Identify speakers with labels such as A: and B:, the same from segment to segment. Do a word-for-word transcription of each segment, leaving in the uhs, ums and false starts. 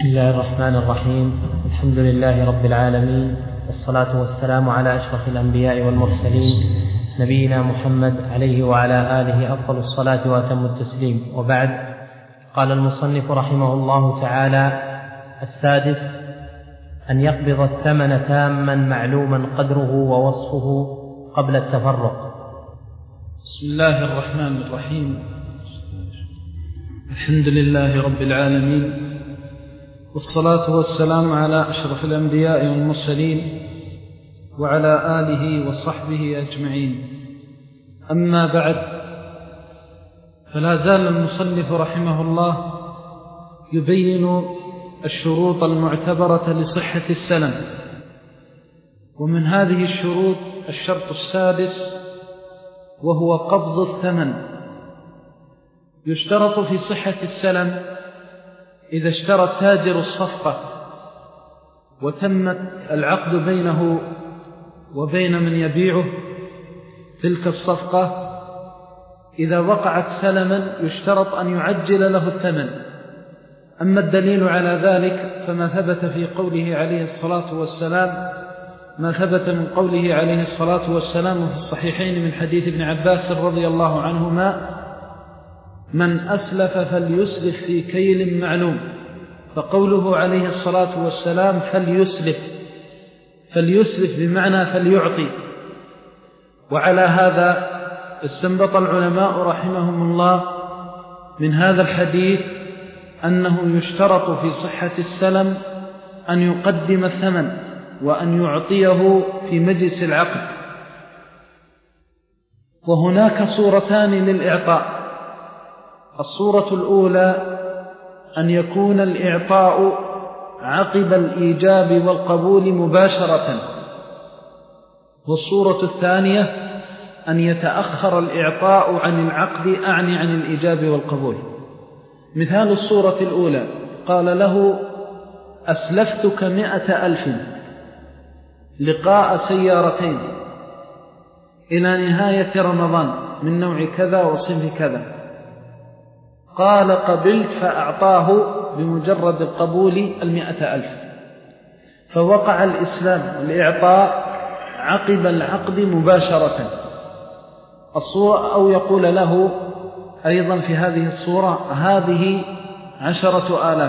A: بسم الله الرحمن الرحيم. الحمد لله رب العالمين، والصلاة والسلام على أشرف الأنبياء والمرسلين نبينا محمد عليه وعلى آله أفضل الصلاة وأتم التسليم، وبعد. قال المصنف رحمه الله تعالى: السادس أن يقبض الثمن تاما معلوما قدره ووصفه قبل التفرق.
B: بسم الله الرحمن الرحيم. الحمد لله رب العالمين، والصلاة والسلام على أشرف الأنبياء والمرسلين وعلى آله وصحبه أجمعين. أما بعد، فلا زال المصنف رحمه الله يبين الشروط المعتبرة لصحة السلم، ومن هذه الشروط الشرط السادس وهو قبض الثمن. يشترط في صحة السلم إذا اشترى التاجر الصفقة وتمت العقد بينه وبين من يبيعه تلك الصفقة، إذا وقعت سلما يشترط أن يعجل له الثمن. أما الدليل على ذلك فما ثبت في قوله عليه الصلاة والسلام ما ثبت من قوله عليه الصلاة والسلام في الصحيحين من حديث ابن عباس رضي الله عنهما: من أسلف فليسلف في كيل معلوم. فقوله عليه الصلاة والسلام فليسلف فليسلف بمعنى فليعطي. وعلى هذا استنبط العلماء رحمهم الله من هذا الحديث أنه يشترط في صحة السلم أن يقدم الثمن وأن يعطيه في مجلس العقد. وهناك صورتان للإعطاء: الصورة الأولى أن يكون الإعطاء عقب الإيجاب والقبول مباشرة، والصورة الثانية أن يتأخر الإعطاء عن العقد، أعني عن الإيجاب والقبول. مثال الصورة الأولى: قال له: أسلفتك مئة ألف لقاء سيارتين إلى نهاية رمضان من نوع كذا وصنف كذا. قال: قبلت، فأعطاه بمجرد القبول المئة ألف، فوقع الإسلام والإعطاء عقب العقد مباشرة. الصورة أو يقول له أيضا في هذه الصورة: هذه عشرة آلاف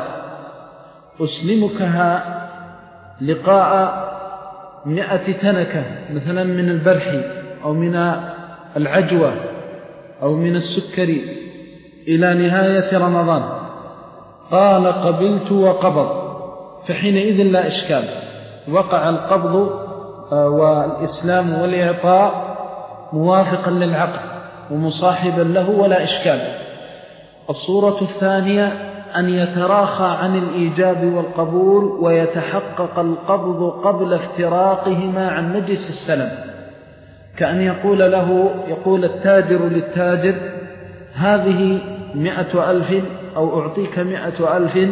B: أسلمكها لقاء مئة تنكة مثلا من البرح أو من العجوة أو من السكري إلى نهاية رمضان. قال: قبلت وقبض، فحينئذ لا إشكال، وقع القبض والإسلام والإعطاء موافقا للعقد ومصاحبا له ولا إشكال. الصورة الثانية أن يتراخى عن الإيجاب والقبول ويتحقق القبض قبل افتراقهما عن مجلس السلم، كأن يقول له يقول التاجر للتاجر: هذه مئة ألف أو أعطيك مئة ألف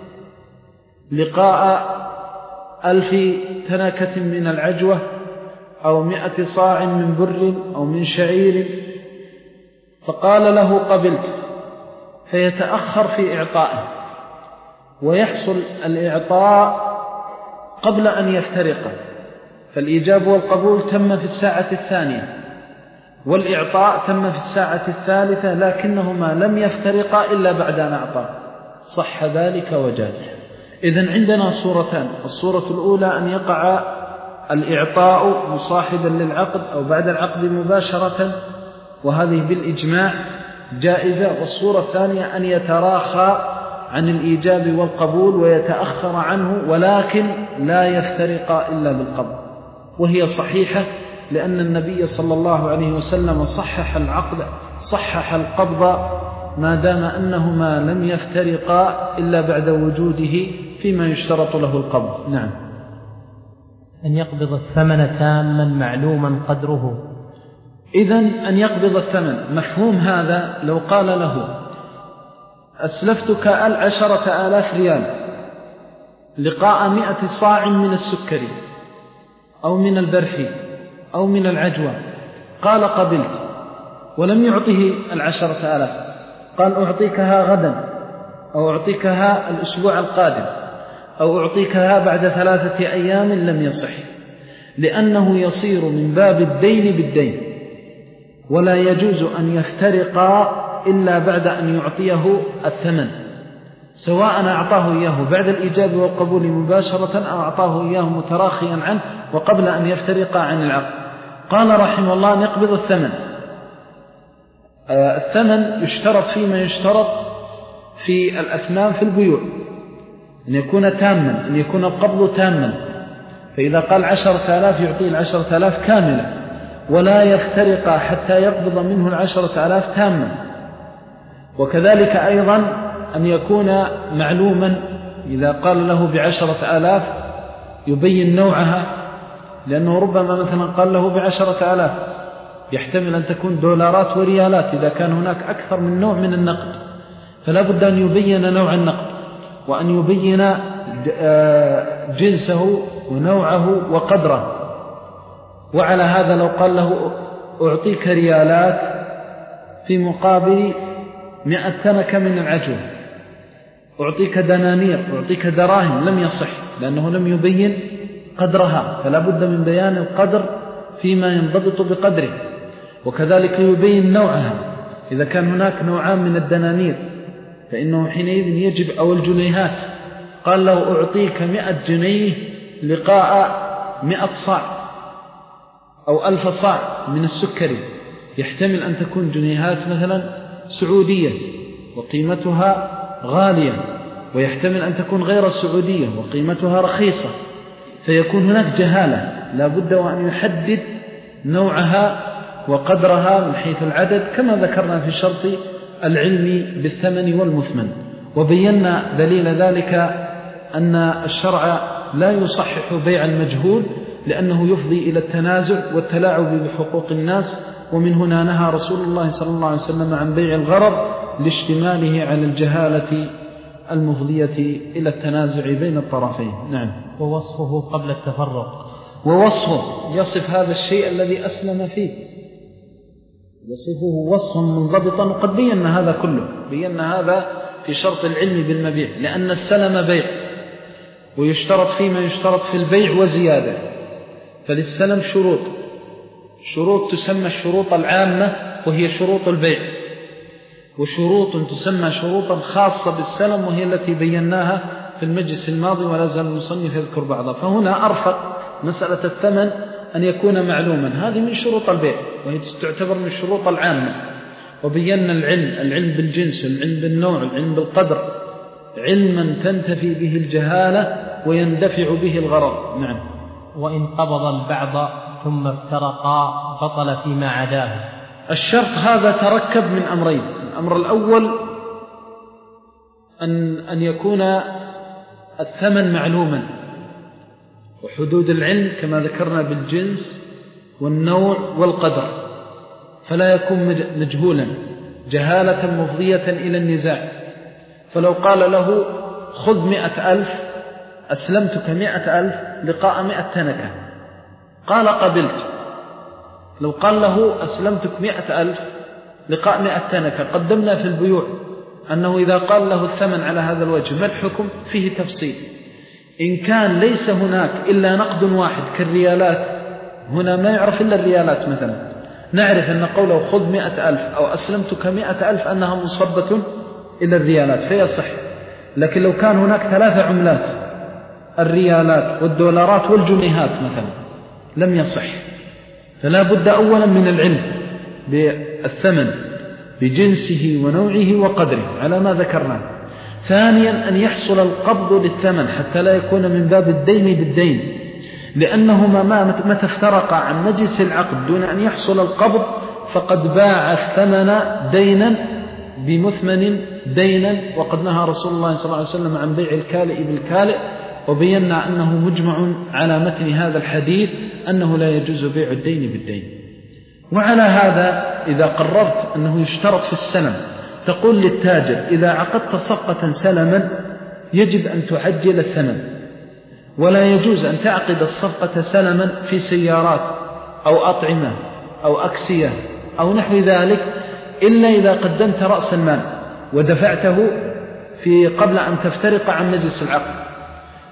B: لقاء ألف تنكة من العجوة أو مئة صاع من بر أو من شعير. فقال له: قبلت، فيتأخر في إعطائه ويحصل الإعطاء قبل أن يفترق، فالإيجاب والقبول تم في الساعة الثانية والإعطاء تم في الساعة الثالثة، لكنهما لم يفترقا إلا بعد أن أعطاه، صح ذلك وجاز. إذن عندنا صورتان: الصورة الأولى أن يقع الإعطاء مصاحبا للعقد أو بعد العقد مباشرة، وهذه بالإجماع جائزة. والصورة الثانية أن يتراخى عن الإيجاب والقبول ويتأخر عنه، ولكن لا يفترق إلا بالقبض، وهي صحيحة، لأن النبي صلى الله عليه وسلم صحح العقد صحح القبض ما دام أنهما لم يفترقا إلا بعد وجوده فيما يشترط له القبض. نعم.
A: أن يقبض الثمن تاما معلوما قدره.
B: إذن أن يقبض الثمن مفهوم هذا لو قال له: أسلفتك العشرة آلاف ريال لقاء مئة صاع من السكري أو من البرح أو من العجوة. قال: قبلت، ولم يعطه العشرة آلاف، قال: أعطيكها غدا أو أعطيكها الأسبوع القادم. أو أعطيكها بعد ثلاثة أيام لم يصح، لأنه يصير من باب الدين بالدين، ولا يجوز أن يفترقا إلا بعد أن يعطيه الثمن، سواء أعطاه إياه بعد الإجابة والقبول مباشرة أو أعطاه إياه متراخيا عنه وقبل أن يفترقا عن العقد. قال رحمه الله: نقبض الثمن. الثمن يشترط فيما يشترط في الأثمان في البيوع، أن يكون تاما، أن يكون القبض تاما، فإذا قال عشرة آلاف يعطيه العشرة آلاف كاملة، ولا يفترق حتى يقبض منه العشرة آلاف تاما. وكذلك أيضا أن يكون معلوما، إذا قال له بعشرة آلاف يبين نوعها، لأنه ربما مثلا قال له بعشرة آلاف يحتمل أن تكون دولارات وريالات إذا كان هناك أكثر من نوع من النقد، فلا بد أن يبين نوع النقد وأن يبين جنسه ونوعه وقدره. وعلى هذا لو قال له أعطيك ريالات في مقابل مئة تنكة من العجوة، أعطيك دنانير، أعطيك دراهم، لم يصح، لأنه لم يبين قدرها، فلا بد من بيان القدر فيما ينضبط بقدره. وكذلك يبين نوعها، إذا كان هناك نوعان من الدنانير فإنه حينئذ يجب، أو الجنيهات، قال له أعطيك مئة جنيه لقاء مئة صاع أو ألف صاع من السكري، يحتمل أن تكون جنيهات مثلا سعودية وقيمتها غالية، ويحتمل أن تكون غير السعودية وقيمتها رخيصة، فيكون هناك جهالة، لا بد وأن يحدد نوعها وقدرها من حيث العدد، كما ذكرنا في شرط العلم بالثمن والمثمن. وبينا دليل ذلك أن الشرع لا يصحح بيع المجهول، لأنه يفضي إلى التنازع والتلاعب بحقوق الناس، ومن هنا نهى رسول الله صلى الله عليه وسلم عن بيع الغرض لاشتماله على الجهالة المفضية إلى التنازع بين الطرفين. نعم.
A: ووصفه قبل التفرق،
B: ووصفه يصف هذا الشيء الذي أسلم فيه، يصفه وصفا منضبطا، وقد بينا هذا كله، بينا هذا في شرط العلم بالمبيع، لأن السلم بيع، ويشترط فيما يشترط في البيع وزيادة. فللسلم شروط، شروط تسمى الشروط العامة وهي شروط البيع، وشروط تسمى شروطا خاصة بالسلم وهي التي بيناها في المجلس الماضي، ولا زال المصنف يذكر بعضها. فهنا أرفق مسألة الثمن أن يكون معلوما، هذه من شروط البيع وهي تعتبر من الشروط العامة. وبينا العلم، العلم بالجنس، العلم بالنوع، العلم بالقدر، علما تنتفي به الجهالة ويندفع به الغرض. نعم.
A: وإن قبض البعض ثم افترقا بطل فيما عداه.
B: الشرط هذا تركب من أمرين: الأمر الأول أن, أن يكون الثمن معلوما، وحدود العلم كما ذكرنا بالجنس والنوع والقدر، فلا يكون مجهولا جهالة مفضية إلى النزاع. فلو قال له خذ مئة ألف أسلمتك مئة ألف لقاء مئة تنكة، قال قبلت. لو قال له أسلمتك مئة ألف لقاء مئة تنكة، قدمنا في البيوع أنه إذا قال له الثمن على هذا الوجه ما الحكم؟ فيه تفصيل. إن كان ليس هناك إلا نقد واحد كالريالات، هنا ما يعرف إلا الريالات مثلا، نعرف أن قوله خذ مئة ألف أو أسلمتك مئة ألف أنها مصبة إلى الريالات فيصح. لكن لو كان هناك ثلاثة عملات، الريالات والدولارات والجنيهات مثلا، لم يصح. فلا بد أولا من العلم بالثمن بجنسه ونوعه وقدره على ما ذكرنا. ثانيا أن يحصل القبض للثمن حتى لا يكون من باب الدين بالدين، لأنهما ما تفترقا عن مجلس العقد دون أن يحصل القبض فقد باع الثمن دينا بمثمن دينا، وقد نهى رسول الله صلى الله عليه وسلم عن بيع الكالئ بالكالئ، وبينا أنه مجمع على متن هذا الحديث أنه لا يجوز بيع الدين بالدين. وعلى هذا إذا قررت أنه يشترط في السلم، تقول للتاجر إذا عقدت صفقة سلما يجب أن تعجل الثمن، ولا يجوز أن تعقد الصفقة سلما في سيارات أو أطعمة أو أكسية أو نحو ذلك إلا إذا قدمت رأس المال ودفعته في قبل أن تفترق عن مجلس العقد.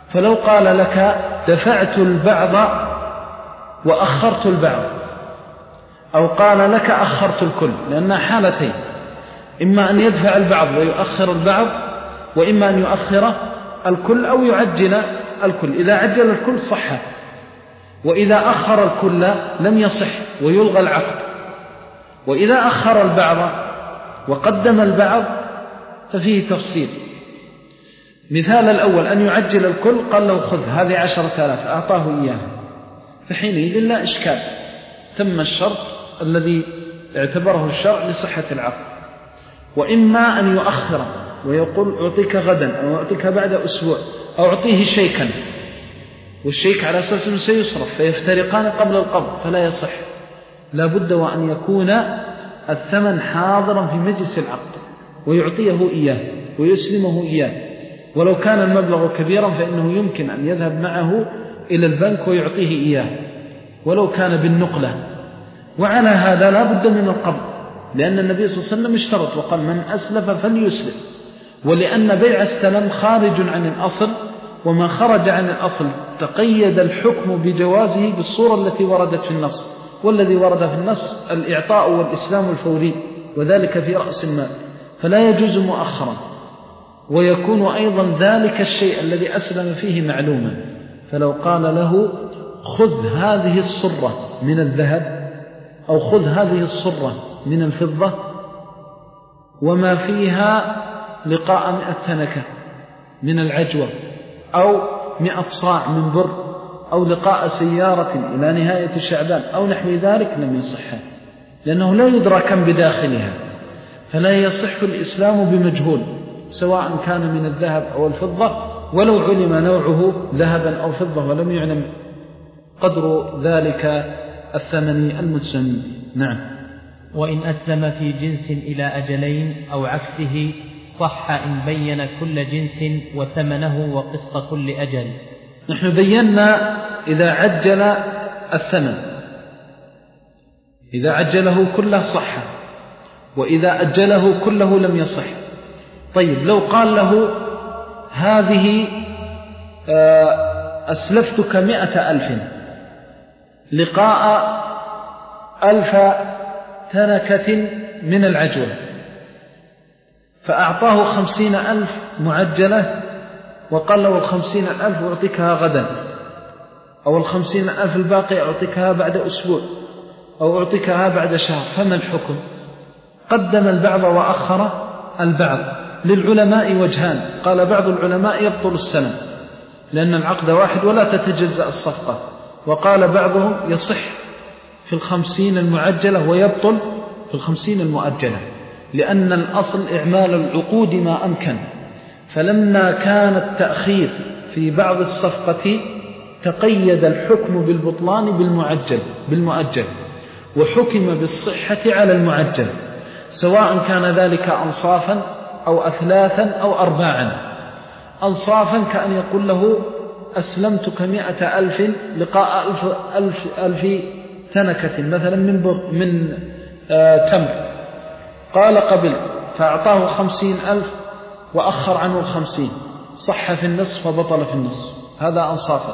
B: فلو قال لك دفعت البعض وأخرت البعض، أو قال لك أخرت الكل، لأنها حالتين، إما أن يدفع البعض ويؤخر البعض، وإما أن يؤخر الكل أو يعجل الكل. إذا عجل الكل صح، وإذا أخر الكل لم يصح ويلغى العقد. وإذا أخر البعض وقدم البعض ففيه تفصيل. مثال الأول أن يعجل الكل، قال له خذ هذه عشرة آلاف، أعطاه إياه، فحينئذ لا إشكال، تم الشرط الذي اعتبره الشرع لصحة العقد. وإما أن يؤخر ويقول أعطيك غدا أو أعطيك بعد أسبوع، أو أعطيه شيكا، والشيك على أساس أنه سيصرف، فيفترقان قبل القبض، فلا يصح. لا بد وأن يكون الثمن حاضرا في مجلس العقد ويعطيه إياه ويسلمه إياه. ولو كان المبلغ كبيرا فإنه يمكن أن يذهب معه إلى البنك ويعطيه إياه ولو كان بالنقلة. وعلى هذا لا بد من القبض، لأن النبي صلى الله عليه وسلم اشترط وقال من أسلف فليسلف، ولأن بيع السلم خارج عن الأصل، وما خرج عن الأصل تقيد الحكم بجوازه بالصورة التي وردت في النص. والذي ورد في النص الإعطاء والإسلام الفوري، وذلك في رأس المال، فلا يجوز مؤخرا. ويكون أيضا ذلك الشيء الذي أسلم فيه معلوما. فلو قال له خذ هذه الصرة من الذهب، أو خذ هذه الصرة من الفضة وما فيها لقاء مئة تنكة من العجوة، أو مئة صاع من بر، أو لقاء سيارة إلى نهاية شعبان أو نحو ذلك، لم يصح، لأنه لا يدرى كم بداخلها. فلا يصح الإسلام بمجهول، سواء كان من الذهب أو الفضة، ولو علم نوعه ذهبا أو فضة ولم يعلم قدر ذلك الثمن المسلم. نعم.
A: وإن أسلم في جنس إلى أجلين أو عكسه صح إن بين كل جنس وثمنه وقسط كل أجل.
B: نحن بينا إذا عجل الثمن، إذا عجله كله صح، وإذا أجله كله لم يصح. طيب لو قال له هذه أسلفتك مئة ألف لقاء ألف تنكة من العجوة، فأعطاه خمسين ألف معجلة وقال له الخمسين ألف أعطيكها غدا، أو الخمسين ألف الباقي أعطيكها بعد أسبوع، أو أعطيكها بعد شهر، فما الحكم؟ قدم البعض وأخر البعض. للعلماء وجهان، قال بعض العلماء يبطل السلم لأن العقد واحد ولا تتجزأ الصفقة، وقال بعضهم يصح في الخمسين المعجلة ويبطل في الخمسين المؤجلة، لأن الأصل إعمال العقود ما أمكن. فلما كان التأخير في بعض الصفقة تقيد الحكم بالبطلان بالمعجل بالمؤجل، وحكم بالصحة على المعجل، سواء كان ذلك أنصافا أو أثلاثا أو أرباعا. أنصافا كأن يقول له أسلمتك مئة ألف لقاء ألف, ألف, ألف تنكة مثلا من, من آه تمر، قال قبلت، فأعطاه خمسين ألف وأخر عنه الخمسين، صح في النصف وبطل في النصف، هذا أنصافا.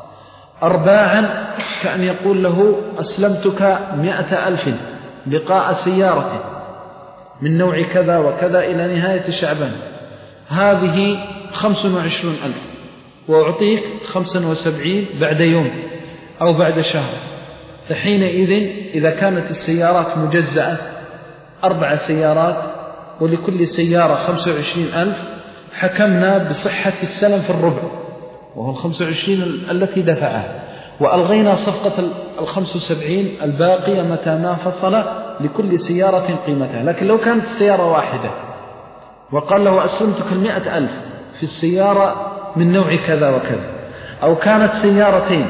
B: أرباعا كأن يقول له أسلمتك مئة ألف لقاء سيارة من نوع كذا وكذا إلى نهاية شعبان، هذه خمس وعشرون ألف، وأعطيك خمسا وسبعين بعد يوم أو بعد شهر. فحينئذ إذا كانت السيارات مجزأة أربع سيارات ولكل سيارة خمس وعشرين ألف، حكمنا بصحة السلم في الربع، وهو الخمس وعشرين التي دفعها، وألغينا صفقة الخمس وسبعين الباقية متى ما فصل لكل سيارة قيمتها. لكن لو كانت السيارة واحدة وقال له أسلمتك المئة ألف في السيارة من نوع كذا وكذا، أو كانت سيارتين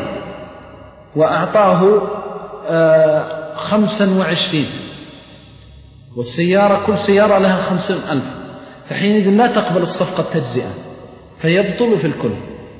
B: وأعطاه آه خمسا وعشرين، والسيارة كل سيارة لها خمسين ألف، فحينئذ لا تقبل الصفقة التجزئة فيبطل في الكل.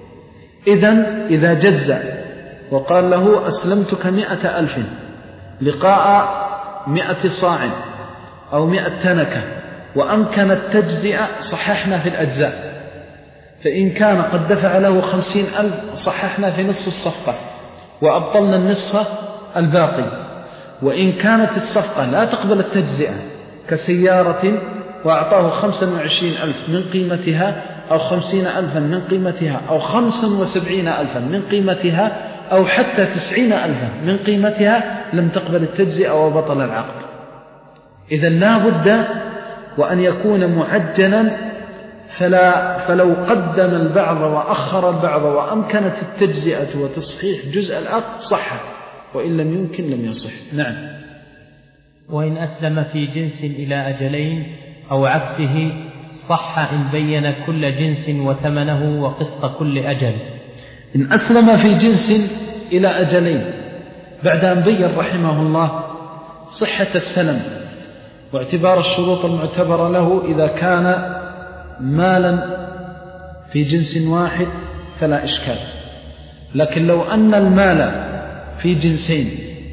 B: إذن إذا جزأ وقال له أسلمتك مئة ألف لقاء مئة صاع أو مئة تنكة وأمكن التجزئة، صححنا في الأجزاء، فإن كان قد دفع له خمسين ألف صححنا في نصف الصفقة وأبطلنا النصف الباقي. وإن كانت الصفقة لا تقبل التجزئة كسيارة وأعطاه خمسا وعشرين ألف من قيمتها أو خمسين ألفا من قيمتها أو خمسا وسبعين ألفا من قيمتها أو حتى تسعين ألفا من قيمتها لم تقبل التجزئة وبطل العقد. إذن لا بد وأن يكون معجلا، فلا فلو قدم البعض وأخر البعض وأمكنت التجزئة وتصحيح جزء العقد صح، وإن لم يمكن لم يصح. نعم.
A: وإن أسلم في جنس إلى أجلين أو عكسه صح إن بين كل جنس وثمنه وقسط كل أجل.
B: إن أسلم في جنس إلى أجلين بعد أن بين رحمه الله صحة السلم واعتبار الشروط المعتبرة له إذا كان مالا في جنس واحد فلا إشكال، لكن لو أن المال في جنسين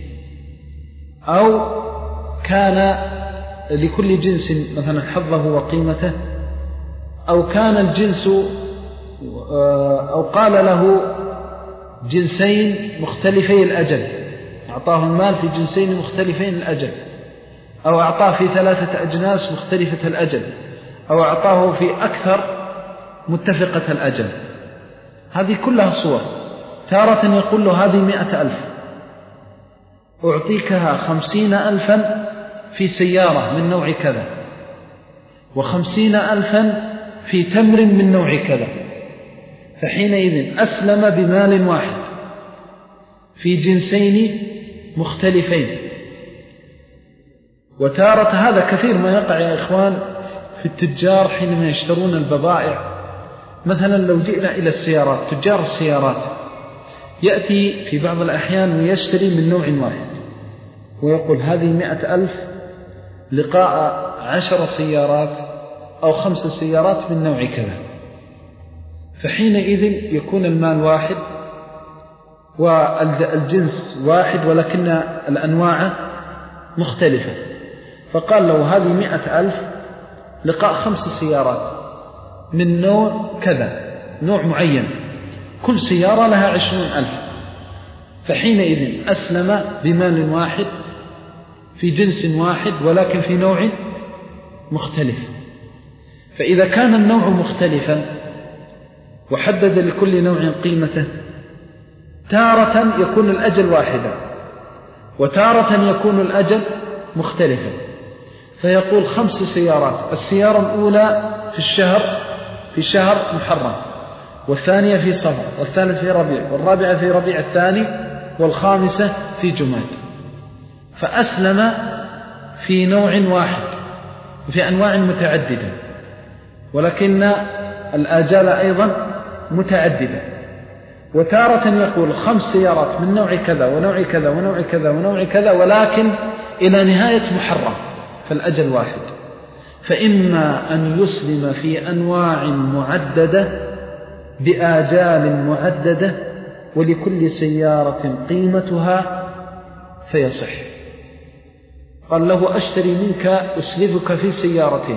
B: أو كان لكل جنس مثلا حظه وقيمته، أو كان الجنس أو قال له جنسين مختلفي الأجل، أعطاه المال في جنسين مختلفين الأجل، أو أعطاه في ثلاثة أجناس مختلفة الأجل، أو أعطاه في أكثر متفقة الأجل، هذه كلها صور. تارة يقول له هذه مئة ألف أعطيكها خمسين ألفا في سيارة من نوع كذا، وخمسين ألفا في تمر من نوع كذا، فحينئذ أسلم بمال واحد في جنسين مختلفين. وتارة هذا كثير ما يقع يا إخوان في التجار حينما يشترون البضائع. مثلا لو جئنا إلى السيارات، تجار السيارات يأتي في بعض الأحيان ويشتري من نوع واحد ويقول هذه مئة ألف لقاء عشر سيارات أو خمس سيارات من نوع كذا، فحينئذ يكون المال واحد والجنس واحد ولكن الأنواع مختلفة. فقال له هذه مئة ألف لقاء خمس سيارات من نوع كذا، نوع معين، كل سيارة لها عشرون ألف، فحينئذ أسلم بمال واحد في جنس واحد ولكن في نوع مختلف. فإذا كان النوع مختلفا وحدد لكل نوع قيمته، تارة يكون الأجل واحدا وتارة يكون الأجل مختلفا، فيقول خمس سيارات، السيارة الأولى في الشهر في شهر محرم، والثانية في صفر، والثالث في ربيع، والرابعة في ربيع الثاني، والخامسة في جماد. فأسلم في نوع واحد وفي أنواع متعددة، ولكن الآجال أيضا متعددة. وتارة يقول خمس سيارات من نوع كذا ونوع كذا ونوع كذا ونوع كذا ولكن إلى نهاية محرم، فالأجل واحد. فإما أن يسلم في أنواع معددة بآجال معددة ولكل سيارة قيمتها فيصح. قال له أشتري منك أسلفك في سيارتين،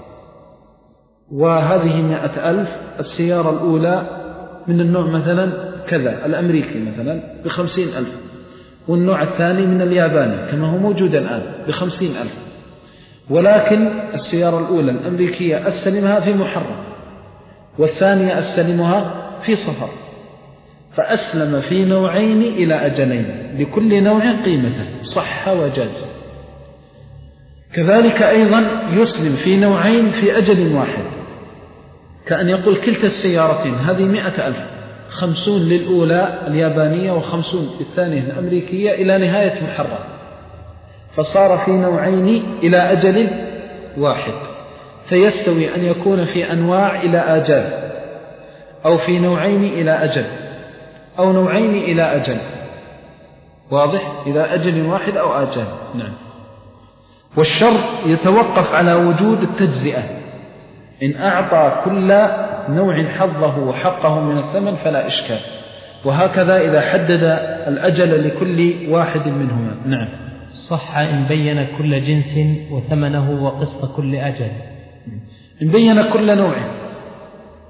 B: وهذه مئة ألف، السيارة الأولى من النوع مثلا كذا الأمريكي مثلا بخمسين ألف، والنوع الثاني من الياباني كما هو موجود الآن بخمسين ألف، ولكن السيارة الأولى الأمريكية أستلمها في محرم والثانية أستلمها في صفر، فأسلم في نوعين إلى أجلين لكل نوع قيمته، صح وجاز. كذلك أيضا يسلم في نوعين في أجل واحد، كأن يقول كلتا السيارتين هذه مئة ألف، خمسون للأولى اليابانية وخمسون للثانية الأمريكية إلى نهاية محرم، فصار في نوعين إلى أجل واحد، فيستوي أن يكون في أنواع إلى آجال، أو في نوعين إلى أجل، أو نوعين إلى أجل، واضح؟ إلى أجل واحد أو آجال. نعم. والشرط يتوقف على وجود التجزئة، إن أعطى كل نوع حظه وحقه من الثمن فلا إشكال، وهكذا إذا حدد الأجل لكل واحد منهما. نعم.
A: صح إن بين كل جنس وثمنه وقسط كل أجل.
B: إن بين كل نوع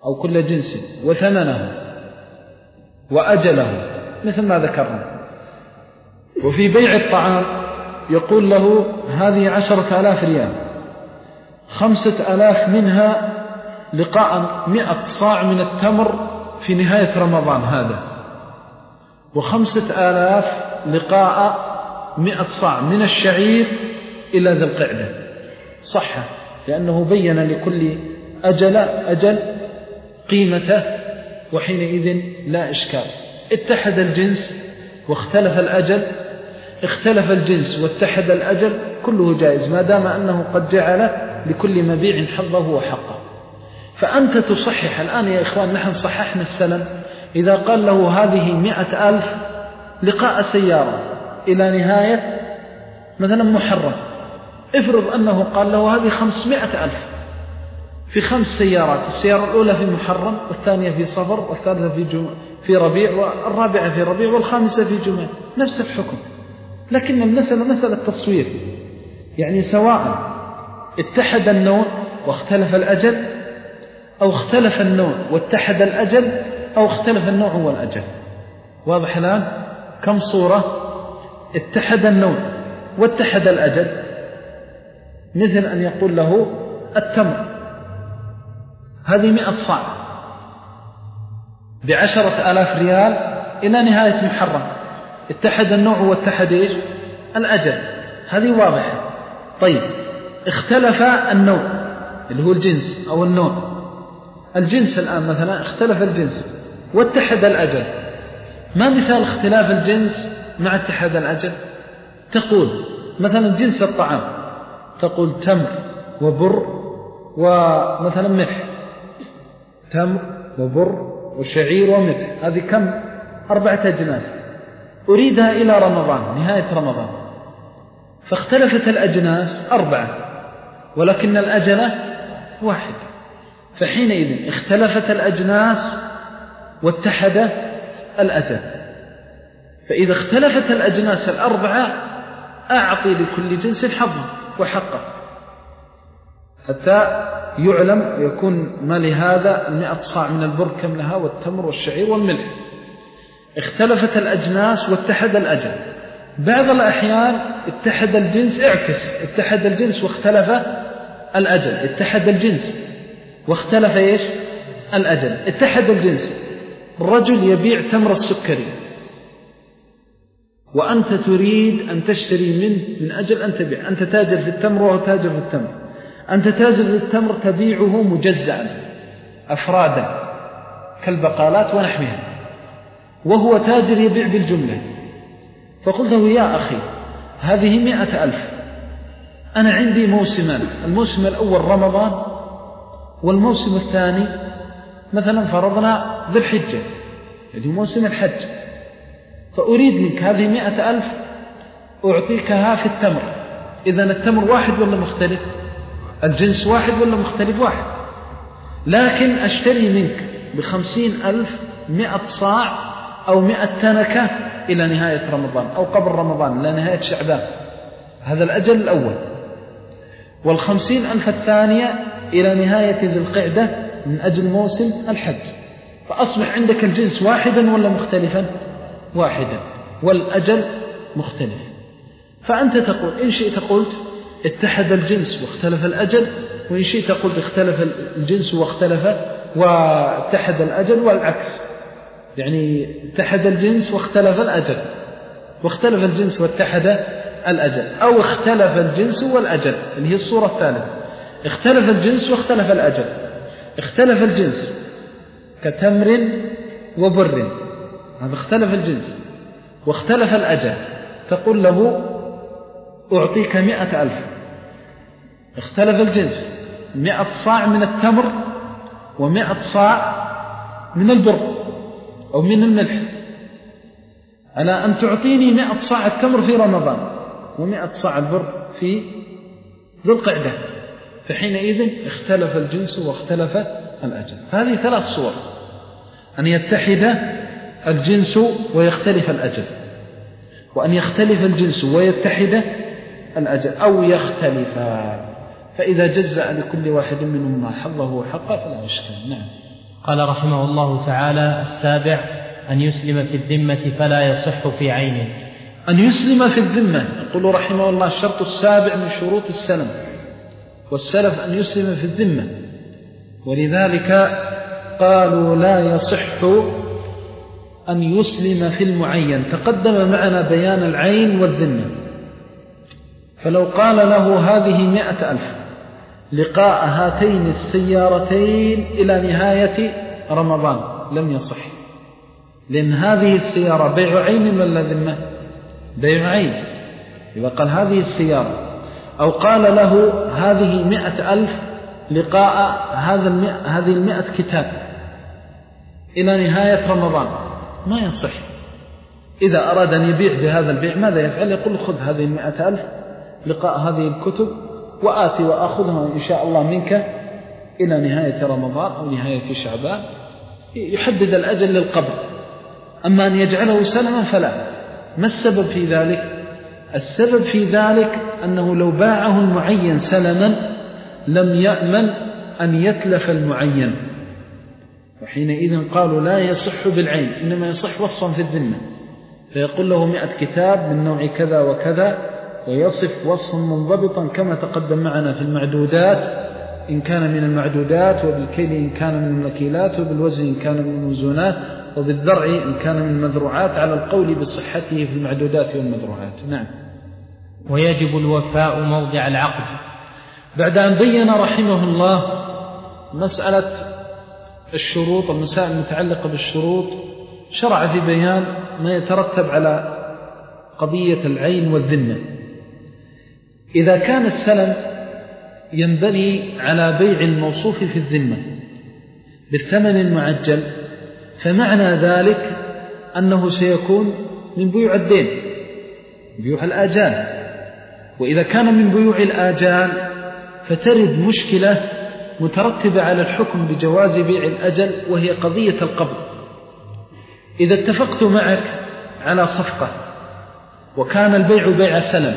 B: أو كل جنس وثمنه وأجله مثل ما ذكرنا. وفي بيع الطعام يقول له هذه عشرة آلاف ريال، خمسة آلاف منها لقاء مئة صاع من التمر في نهاية رمضان هذا، وخمسة آلاف لقاء مئة صاع من الشعير إلى ذي القعدة. صح، لأنه بين لكل أجل أجل قيمته، وحينئذ لا إشكال. اتحد الجنس واختلف الأجل، اختلف الجنس واتحد الأجل، كله جائز ما دام أنه قد جعل لكل مبيع حظه وحقه. فأنت تصحح الآن يا إخوان، نحن صححنا السلم. إذا قال له هذه مئة ألف لقاء سيارة إلى نهاية مثلا محرم، افرض أنه قال له هذه خمسمائة ألف في خمس سيارات، السيارة الأولى في محرم، والثانية في صفر، والثالثة في جم... في ربيع، والرابعة في ربيع، والخامسة في جماد، نفس الحكم. لكن المسألة مسألة تصوير، يعني سواء اتحد النوع واختلف الأجل، أو اختلف النوع واتحد الأجل، أو اختلف النوع والأجل. واضح الآن؟ كم صورة؟ اتحد النوع واتحد الأجل، مثل أن يقول له التمر هذه مئة صاع بعشرة آلاف ريال إلى نهاية محرم، اتحد النوع واتحد إيش؟ الأجل، هذه واضحة. طيب اختلف النوع اللي هو الجنس أو النوع، الجنس الآن مثلا اختلف الجنس واتحد الأجل. ما مثال اختلاف الجنس مع اتحاد الأجل؟ تقول مثلا جنس الطعام، تقول تمر وبر ومثلا ملح، تمر وبر وشعير وملح، هذه كم؟ أربعة أجناس، أريدها إلى رمضان، نهاية رمضان، فاختلفت الأجناس أربعة ولكن الأجل واحد، فحينئذ اختلفت الأجناس واتحد الأجل. فإذا اختلفت الأجناس الأربعة أعطي لكل جنس حظه وحقه حتى يعلم ويكون ما لهذا المئة صاع من البر كم لها، والتمر والشعير والملح. اختلفت الأجناس واتحد الأجل. بعض الأحيان اتحد الجنس، اعكس، اتحد الجنس واختلف الأجل، اتحد الجنس واختلف ايش؟ الأجل. اتحد الجنس، الرجل يبيع تمر السكري وأنت تريد أن تشتري منه من أجل أن تبيع، أنت تاجر في التمر وهو تاجر في التمر، أنت تاجر في التمر تبيعه مجزعا أفرادا كالبقالات ونحوها، وهو تاجر يبيع بالجملة. فقلت له يا أخي هذه مئة ألف، أنا عندي موسمان، الموسم الأول رمضان والموسم الثاني مثلا فرضنا ذي الحجة، يعني موسم الحج، فأريد منك هذه مئة ألف أعطيكها في التمر. إذن التمر واحد ولا مختلف؟ الجنس واحد ولا مختلف؟ واحد. لكن أشتري منك بخمسين ألف مئة صاع أو مئة تنكة إلى نهاية رمضان أو قبل رمضان إلى نهاية شعبان، هذا الأجل الأول، والخمسين ألف الثانية إلى نهاية ذي القعدة من أجل موسم الحج. فأصبح عندك الجنس واحدا ولا مختلفا؟ واحدا، والأجل مختلف. فأنت تقول إن شئت قلت اتحد الجنس واختلف الأجل، وإن شئت قلت اختلف الجنس واختلف واتحد الأجل، والعكس، يعني اتحد الجنس واختلف الأجل، واختلف الجنس واتحد الأجل، أو اختلف الجنس والأجل اللي هي الصورة الثالثة. اختلف الجنس واختلف الأجل، اختلف الجنس كتمر وبر، هذا اختلف الجنس، واختلف الأجل، تقول له أعطيك مئة ألف. اختلف الجنس، مئة صاع من التمر ومئة صاع من البر أو من الملح، على أن تعطيني مئة صاع التمر في رمضان ومئة صاع البر في ذو القعدة. فحينئذ اختلف الجنس واختلف الأجل. هذه ثلاث صور: أن يتحد الجنس ويختلف الأجل، وأن يختلف الجنس ويتحد الأجل، أو يختلفا. فإذا جزأ لكل واحد منهما حظه وحقه فلا إشكال. نعم.
A: قال رحمه الله تعالى: السابع أن يسلم في الذمة فلا يصح في عينه.
B: أن يسلم في الذمة، يقول رحمه الله الشرط السابع من شروط السلم والسلف أن يسلم في الذمة، ولذلك قالوا لا يصح أن يسلم في المعين. تقدم معنا بيان العين والذمة، فلو قال له هذه مئة ألف لقاء هاتين السيارتين إلى نهاية رمضان لم يصح، لأن هذه السيارة بيع عين ولا ذمة؟ بيع عين. إذا قال هذه السيارة، أو قال له هذه مئة ألف لقاء هذا المئة هذه المئة كتاب إلى نهاية رمضان، ما يصح. إذا أراد أن يبيع بهذا البيع ماذا يفعل؟ يقول خذ هذه المئة ألف لقاء هذه الكتب وآتي وأخذها إن شاء الله منك إلى نهاية رمضان أو نهاية شعبان، يحدد الأجل للقبض. أما أن يجعله سلما فلا. ما السبب في ذلك؟ السبب في ذلك أنه لو باعه المعين سلما لم يأمن أن يتلف المعين، وحينئذ قالوا لا يصح بالعين، إنما يصح وصفا في الذمة. فيقول له مئة كتاب من نوع كذا وكذا، ويصف وصفا منضبطا كما تقدم معنا في المعدودات إن كان من المعدودات، وبالكيل إن كان من المكيلات، وبالوزن إن كان من الموزونات، وبالذرع إن كان من المذروعات، على القول بصحته في المعدودات والمذروعات. نعم.
A: ويجب الوفاء موضع العقد.
B: بعد أن بين رحمه الله مسألة الشروط والمسائل المتعلقة بالشروط، شرع في بيان ما يترتب على قضية العين والذمة. إذا كان السلم ينبني على بيع الموصوف في الذمة بالثمن المعجل، فمعنى ذلك أنه سيكون من بيوع الدين، بيوع الآجال. وإذا كان من بيوع الآجال فترد مشكلة مترتبة على الحكم بجواز بيع الأجل، وهي قضية القبض. إذا اتفقت معك على صفقة وكان البيع بيع سلم،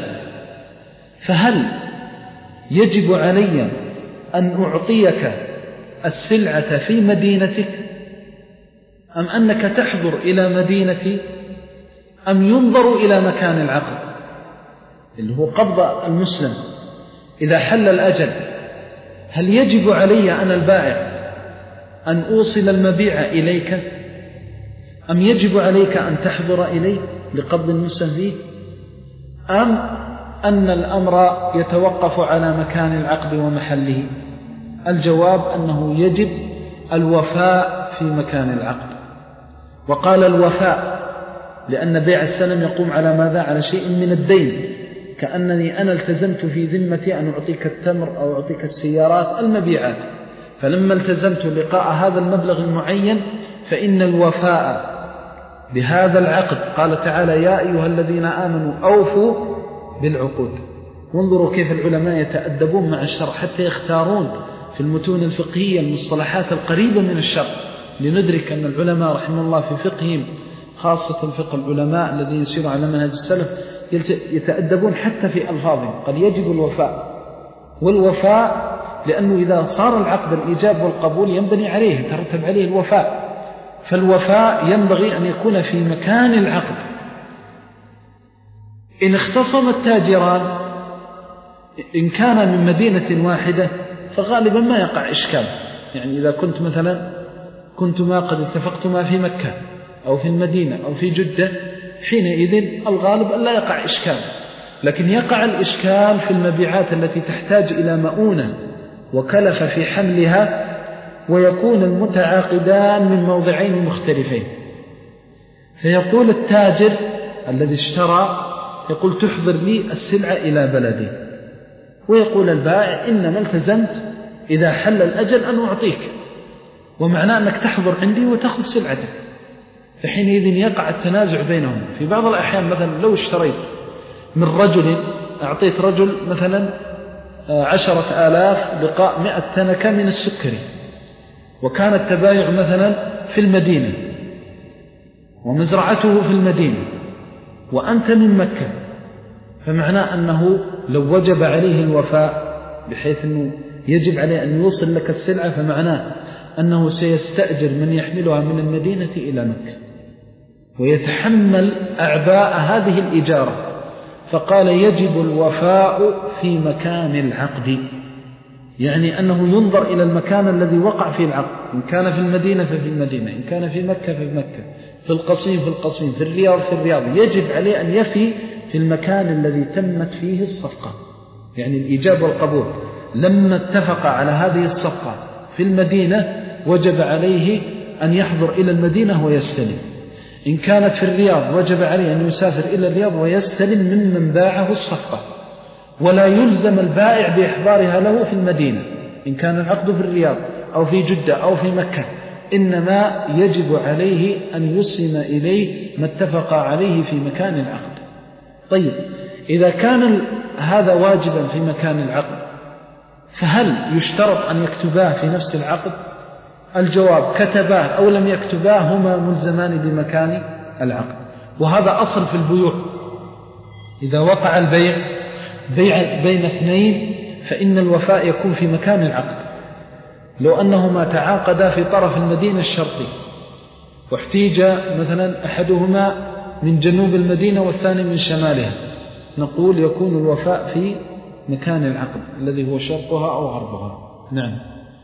B: فهل يجب علي أن أعطيك السلعة في مدينتك، أم أنك تحضر إلى مدينتي، أم ينظر إلى مكان العقد اللي هو قبض المسلم إذا حل الأجل؟ هل يجب علي أنا البائع أن أوصل المبيع إليك، أم يجب عليك أن تحضر إليه لقبض المسلم فيه، أم أن الأمر يتوقف على مكان العقد ومحله؟ الجواب أنه يجب الوفاء في مكان العقد. وقال الوفاء لأن بيع السلم يقوم على ماذا؟ على شيء من الدين، كأنني أنا التزمت في ذمتي أن أعطيك التمر أو أعطيك السيارات المبيعات، فلما التزمت لقاء هذا المبلغ المعين فإن الوفاء بهذا العقد، قال تعالى يا أيها الذين آمنوا أوفوا بالعقود. وانظروا كيف العلماء يتأدبون مع الشرع حتى يختارون في المتون الفقهية المصطلحات القريبة من الشرع، لندرك أن العلماء رحمه الله في فقههم، خاصة فقه العلماء الذين يسيرون على منهج السلف، يتأدبون حتى في ألفاظهم. قال يجب الوفاء، والوفاء لأنه إذا صار العقد الإيجاب والقبول ينبني عليه، يترتب عليه الوفاء، فالوفاء ينبغي أن يكون في مكان العقد. إن اختصم التاجران إن كان من مدينة واحدة فغالبا ما يقع إشكال. يعني إذا كنت مثلا كنتما قد اتفقتما في مكة أو في المدينة أو في جدة، حينئذ الغالب أن لا يقع إشكال. لكن يقع الإشكال في المبيعات التي تحتاج إلى مؤونة وكلف في حملها، ويكون المتعاقدان من موضعين مختلفين. فيقول التاجر الذي اشترى يقول تحضر لي السلعة إلى بلدي، ويقول البائع إنما التزمت إذا حل الأجل أن أعطيك، ومعناه أنك تحضر عندي وتأخذ سلعتك. فحينئذ يقع التنازع بينهم. في بعض الأحيان مثلا لو اشتريت من رجل، أعطيت رجل مثلا عشرة آلاف لقاء مئة تنكة من السكري، وكان التبايع مثلا في المدينة ومزرعته في المدينة وأنت من مكة، فمعناه أنه لو وجب عليه الوفاء بحيث أنه يجب عليه أن يوصل لك السلعة، فمعناه أنه سيستأجر من يحملها من المدينة إلى مكة ويتحمل أعباء هذه الإجارة، فقال يجب الوفاء في مكان العقد، يعني أنه ينظر إلى المكان الذي وقع فيه العقد، إن كان في المدينة ففي المدينة، إن كان في مكة في مكة، في القصيم في القصيم، في الرياض في الرياض، يجب عليه أن يفي في المكان الذي تمت فيه الصفقة، يعني الإيجاب والقبول. لما اتفق على هذه الصفقة في المدينة وجب عليه أن يحضر إلى المدينة ويستلم، إن كانت في الرياض وجب عليه أن يسافر إلى الرياض ويستلم ممن باعه الصفقة، ولا يلزم البائع بإحضارها له في المدينة إن كان العقد في الرياض أو في جدة أو في مكة، إنما يجب عليه أن يسلم إليه ما اتفق عليه في مكان العقد. طيب إذا كان هذا واجبا في مكان العقد، فهل يشترط أن يكتباه في نفس العقد؟ الجواب كتباه أو لم يكتباه هما ملزمان بمكان العقد، وهذا أصل في البيوع. إذا وقع البيع بيع بين اثنين فإن الوفاء يكون في مكان العقد. لو أنهما تعاقدا في طرف المدينة الشرقي واحتيج مثلا أحدهما من جنوب المدينة والثاني من شمالها، نقول يكون الوفاء في مكان العقد الذي هو شرطها أو عرضها. نعم.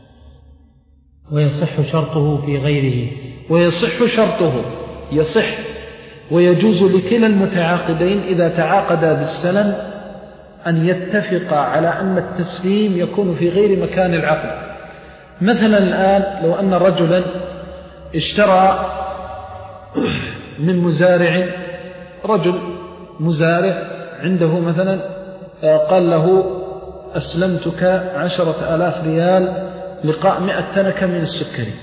A: ويصح شرطه في غيره.
B: ويصح شرطه، يصح ويجوز لكلا المتعاقدين إذا تعاقدا بالسلم أن يتفقا على أن التسليم يكون في غير مكان العقد. مثلا الآن لو أن رجلا اشترى من مزارع، رجل مزارع عنده مثلا قال له أسلمتك عشرة آلاف ريال لقاء مئة تنكة من السكري،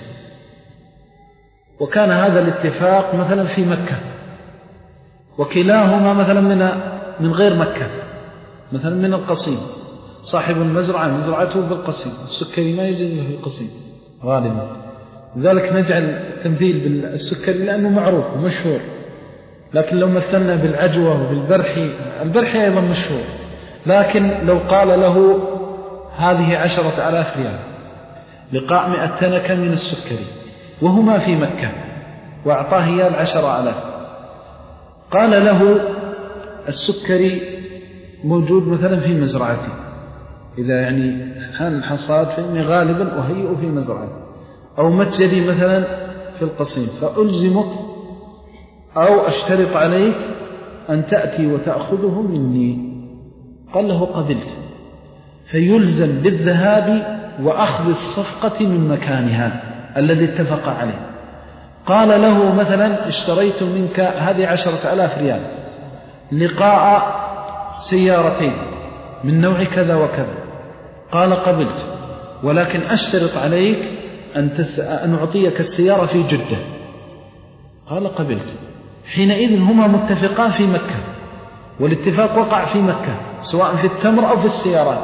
B: وكان هذا الاتفاق مثلا في مكة، وكلاهما مثلا من من غير مكة، مثلا من القصيم، صاحب المزرعة مزرعته بالقصيم، السكري ما يوجد في القصيم غالبا، لذلك نجعل التمثيل بالسكري لأنه معروف ومشهور. لكن لو مثلنا بالعجوة وبالبرحي، البرحي أيضا مشهور، لكن لو قال له هذه عشرة آلاف ريال لقاء مئة تنكة من السكري وهما في مكة وأعطاه إياه العشرة آلاف، قال له السكري موجود مثلا في مزرعتي، إذا يعني حان الحصاد فإني غالبا أهيئ في مزرعتي، أو متجري مثلا في القصيم، فألزمك أو أشترط عليك أن تأتي وتأخذه مني. قال له قبلت، فيلزم بالذهاب وأخذ الصفقة من مكانها الذي اتفق عليه. قال له مثلا اشتريت منك هذه عشرة ألاف ريال لقاء سيارتين من نوع كذا وكذا، قال قبلت، ولكن أشترط عليك أن, تس... أن أعطيك السيارة في جدة، قال قبلت. حينئذ هما متفقان في مكة، والاتفاق وقع في مكة سواء في التمر أو في السيارات،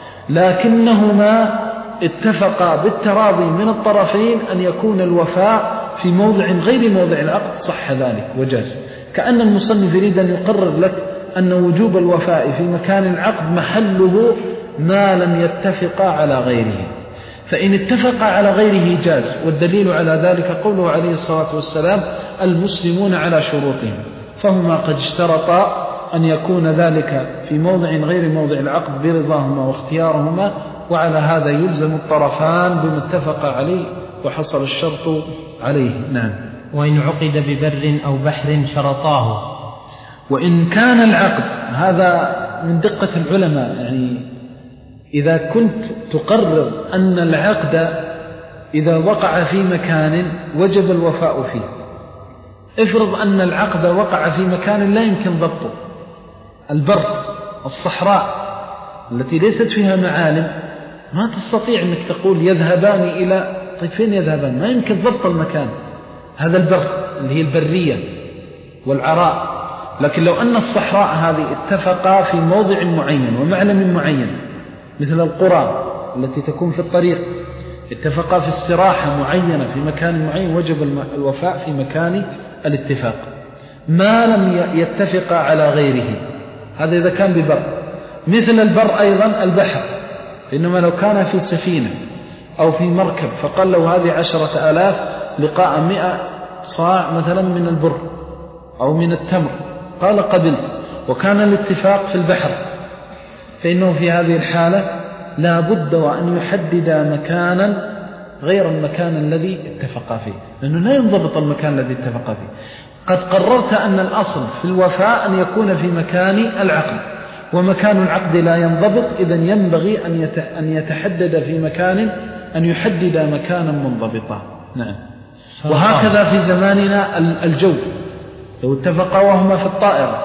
B: لكنهما اتفقا بالتراضي من الطرفين أن يكون الوفاء في موضع غير موضع العقد، صح ذلك وجاز. كأن المصنف يريد أن يقرر لك أن وجوب الوفاء في مكان العقد محله ما لم يتفقا على غيره، فإن اتفقا على غيره جاز، والدليل على ذلك قوله عليه الصلاة والسلام المسلمون على شروطهم، فهما قد اشترطا أن يكون ذلك في موضع غير موضع العقد برضاهما واختيارهما، وعلى هذا يلزم الطرفان بما اتفق عليه وحصل الشرط عليه. نعم.
A: وإن عقد ببر أو بحر شرطاه.
B: وإن كان العقد، هذا من دقة العلماء، يعني إذا كنت تقرر أن العقد إذا وقع في مكان وجب الوفاء فيه، افرض أن العقد وقع في مكان لا يمكن ضبطه، البر، الصحراء التي ليست فيها معالم، ما تستطيع أنك تقول يذهبان إلى، طيب فين يذهبان؟ ما يمكن ضبط المكان، هذا البر اللي هي البرية والعراء. لكن لو أن الصحراء هذه اتفقا في موضع معين ومعلم معين، مثل القرى التي تكون في الطريق، اتفقا في استراحة معينة في مكان معين، وجب الوفاء في مكان الاتفاق ما لم يتفقا على غيره. هذا إذا كان ببر. مثل البر أيضا البحر، إنما لو كان في سفينة أو في مركب فقال له هذه عشرة آلاف لقاء مئة صاع مثلا من البر أو من التمر، قال قبلت، وكان الاتفاق في البحر، فإنه في هذه الحالة لا بد وأن يحدد مكانا غير المكان الذي اتفق فيه، لأنه لا ينضبط المكان الذي اتفق فيه. قد قررت أن الأصل في الوفاء أن يكون في مكان العقد، ومكان العقد لا ينضبط، إذن ينبغي أن يتحدد في مكان، أن يحدد مكانا منضبطا. نعم. وهكذا في زماننا الجو، لو اتفقا وهما في الطائرة،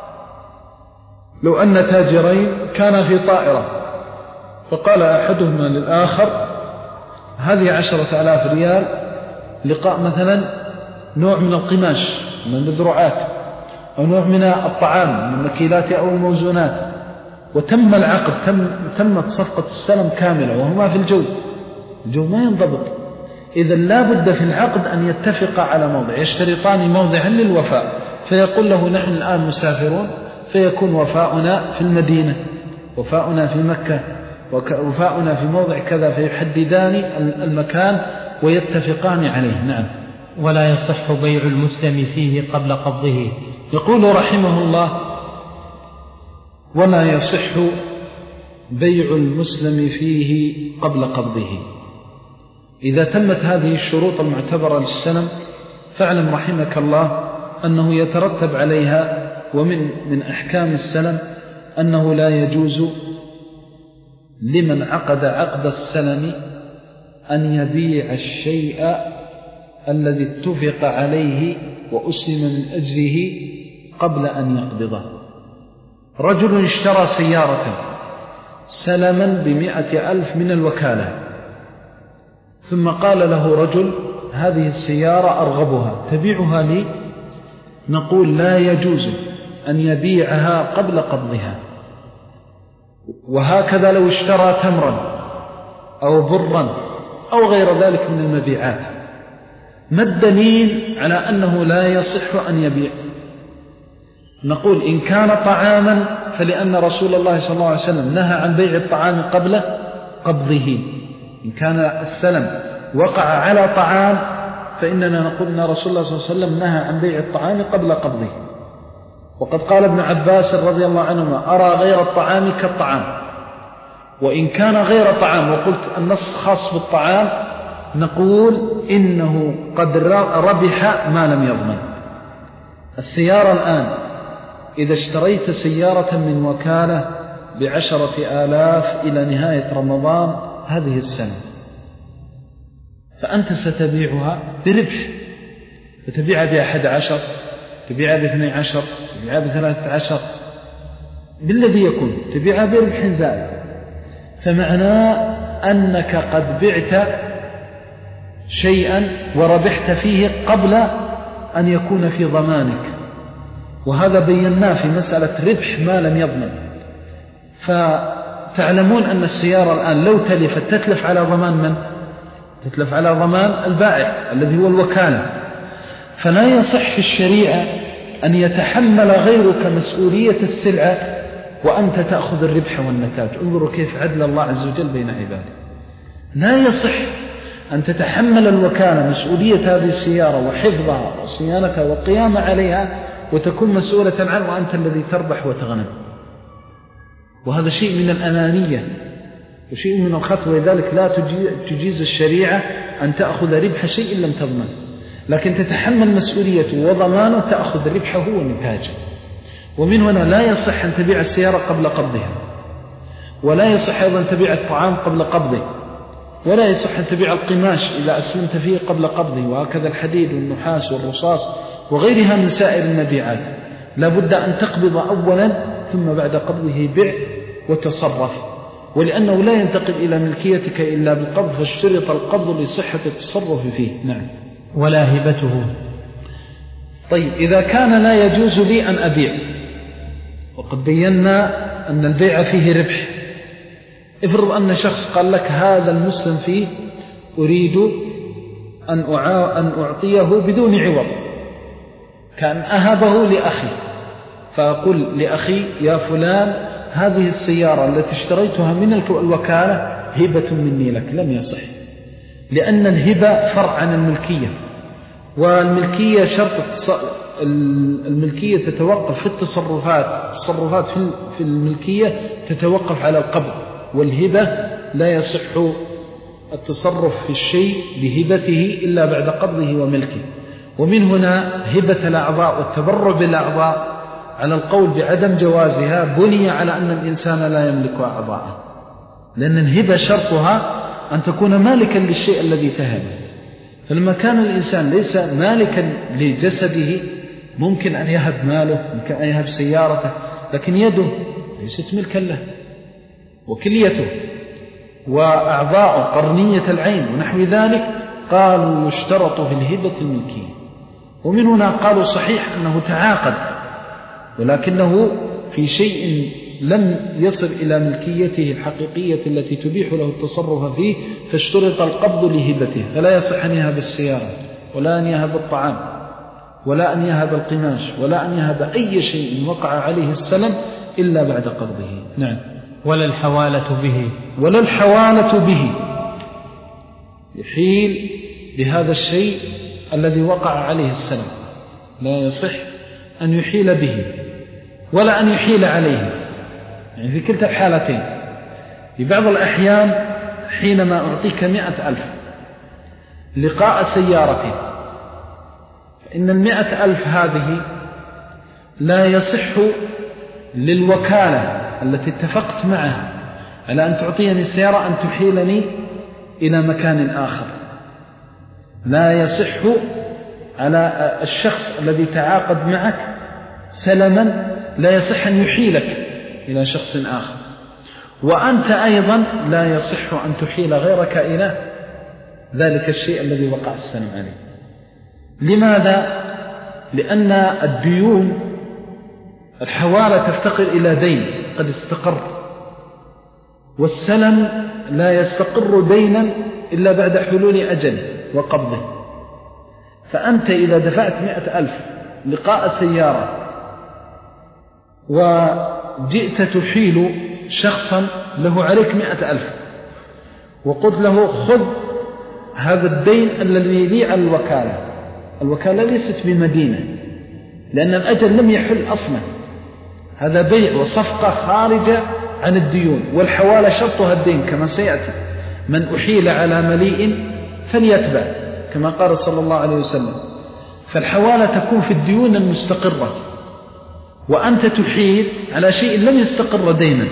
B: لو أن تاجرين كان في طائرة فقال أحدهما للآخر هذه عشرة آلاف ريال لقاء مثلا نوع من القماش من المزروعات أو نوع من الطعام من المكيلات أو الموزونات، وتم العقد، تم تمت صفقة السلم كاملة وهما في الجو، الجو ما ينضبط، إذا لا بد في العقد أن يتفق على موضع، يشترطان موضعا للوفاء، فيقول له نحن الآن مسافرون، فيكون وفاؤنا في المدينة، وفاؤنا في مكة، وفاؤنا في موضع كذا، فيحددان المكان ويتفقان عليه. نعم.
A: ولا يصح بيع المسلم فيه قبل قبضه.
B: يقول رحمه الله ولا يصح بيع المسلم فيه قبل قبضه. إذا تمت هذه الشروط المعتبرة للسلم فاعلم رحمك الله أنه يترتب عليها، ومن من أحكام السلم أنه لا يجوز لمن عقد عقد السلم أن يبيع الشيء الذي اتفق عليه وأسلم من أجله قبل أن يقبضه. رجل اشترى سيارة سلما بمئة ألف من الوكالة، ثم قال له رجل هذه السيارة أرغبها تبيعها لي، نقول لا يجوز أن يبيعها قبل قبضها. وهكذا لو اشترى تمرا أو برا أو غير ذلك من المبيعات، ما الدليل على أنه لا يصح أن يبيع؟ نقول إن كان طعاما فلأن رسول الله صلى الله عليه وسلم نهى عن بيع الطعام قبل قبضه. إن كان السلم وقع على طعام فإننا نقول أن رسول الله صلى الله عليه وسلم نهى عن بيع الطعام قبل قبضه. وقد قال ابن عباس رضي الله عنهما أرى غير الطعام كالطعام. وإن كان غير طعام وقلت النص خاص بالطعام، نقول إنه قد ربح ما لم يضمن. السيارة الآن إذا اشتريت سيارة من وكالة بعشرة آلاف إلى نهاية رمضان هذه السنة، فأنت ستبيعها بربح، فتبيعها بأحد عشر، تبيعها باثني عشر، تبيعها بثلاثة عشر، بالذي يكون تبيعها بربح زائد، فمعناه أنك قد بعت شيئا وربحت فيه قبل أن يكون في ضمانك، وهذا بيناه في مسألة ربح ما لم يضمن. فتعلمون أن السيارة الآن لو تلفت تتلف على ضمان من؟ تتلف على ضمان البائع الذي هو الوكالة. فلا يصح في الشريعة أن يتحمل غيرك مسؤولية السلعة وأنت تأخذ الربح والنتاج. انظروا كيف عدل الله عز وجل بين عباده. لا يصح أن تتحمل الوكالة مسؤولية هذه السيارة وحفظها وصيانتها والقيام عليها وتكون مسؤولة عنه وأنت الذي تربح وتغنم. وهذا شيء من الأنانية وشيء من الخطوة، لذلك لا تجيز الشريعة أن تأخذ ربح شيء لم تضمن، لكن تتحمل مسؤوليته وضمانه تأخذ ربحه ونتاجه. ومن هنا لا يصح أن تبيع السيارة قبل قبضها، ولا يصح أيضا تبيع الطعام قبل قبضه، ولا يصح أن تبيع القماش إذا أسلمت فيه قبل قبضه، وهكذا الحديد والنحاس والرصاص وغيرها من سائر المبيعات. لا بد أن تقبض أولا ثم بعد قبضه بيع وتصرف، ولأنه لا ينتقل إلى ملكيتك إلا بالقبض، فاشترط القبض لصحة التصرف فيه. نعم.
A: ولا هبته.
B: طيب إذا كان لا يجوز لي أن أبيع، وقد بينا أن البيع فيه ربح، افرض أن شخص قال لك هذا المسلم فيه أريد أن أعطيه بدون عوض، كان أهبه لأخي، فأقول لأخي يا فلان هذه السيارة التي اشتريتها من الوكالة هبة مني لك، لم يصح، لأن الهبة فرع عن الملكية، والملكية شرط الملكية تتوقف في التصرفات، التصرفات في الملكية تتوقف على القبض، والهبة لا يصح التصرف في الشيء بهبته إلا بعد قبضه وملكه. ومن هنا هبة الأعضاء والتبرع بالأعضاء على القول بعدم جوازها بني على أن الإنسان لا يملك أعضاءه، لأن الهبة شرطها أن تكون مالكا للشيء الذي تهبه. فلما كان الإنسان ليس مالكا لجسده ممكن أن يهب ماله، ممكن أن يهب سيارته، لكن يده ليست ملكا له، وكليته وأعضاء قرنية العين ونحو ذلك قالوا يشترط في الهبة الملكية. ومن هنا قالوا صحيح أنه تعاقد، ولكنه في شيء لم يصل إلى ملكيته الحقيقية التي تبيح له التصرف فيه، فاشترط القبض لهبته، فلا يصح أن يهب السيارة، ولا أن يهب الطعام، ولا أن يهب القماش، ولا أن يهب أي شيء وقع عليه السلم إلا بعد قبضه. نعم.
A: ولا الحوالة به،
B: ولا الحوالة به، يحيل بهذا الشيء الذي وقع عليه السلم، لا يصح أن يحيل به ولا أن يحيل عليه، يعني في كلتا الحالتين. في بعض الأحيان حينما أعطيك مئة ألف لقاء سيارتي، فإن المئة ألف هذه لا يصح للوكالة التي اتفقت معها على أن تعطيني السيارة أن تحيلني إلى مكان آخر. لا يصح على الشخص الذي تعاقد معك سلما، لا يصح أن يحيلك إلى شخص آخر، وأنت أيضا لا يصح أن تحيل غيرك إلى ذلك الشيء الذي وقع السلم عليه. لماذا؟ لأن الديون الحوالة تفتقر إلى دين قد استقر، والسلم لا يستقر دينا إلا بعد حلول أجل وقبضه. فأنت إذا دفعت مئة ألف لقاء سيارة وجئت تحيل شخصا له عليك مئة ألف وقلت له خذ هذا الدين الذي لي على الوكالة، الوكالة ليست بمدينة لأن الأجل لم يحل أصلا، هذا بيع وصفقة خارجة عن الديون، والحوالة شرطها الدين كما سيأتي، من أحيل على مليء فليتبع كما قال صلى الله عليه وسلم. فالحوالة تكون في الديون المستقرة، وأنت تحيل على شيء لم يستقر دينا،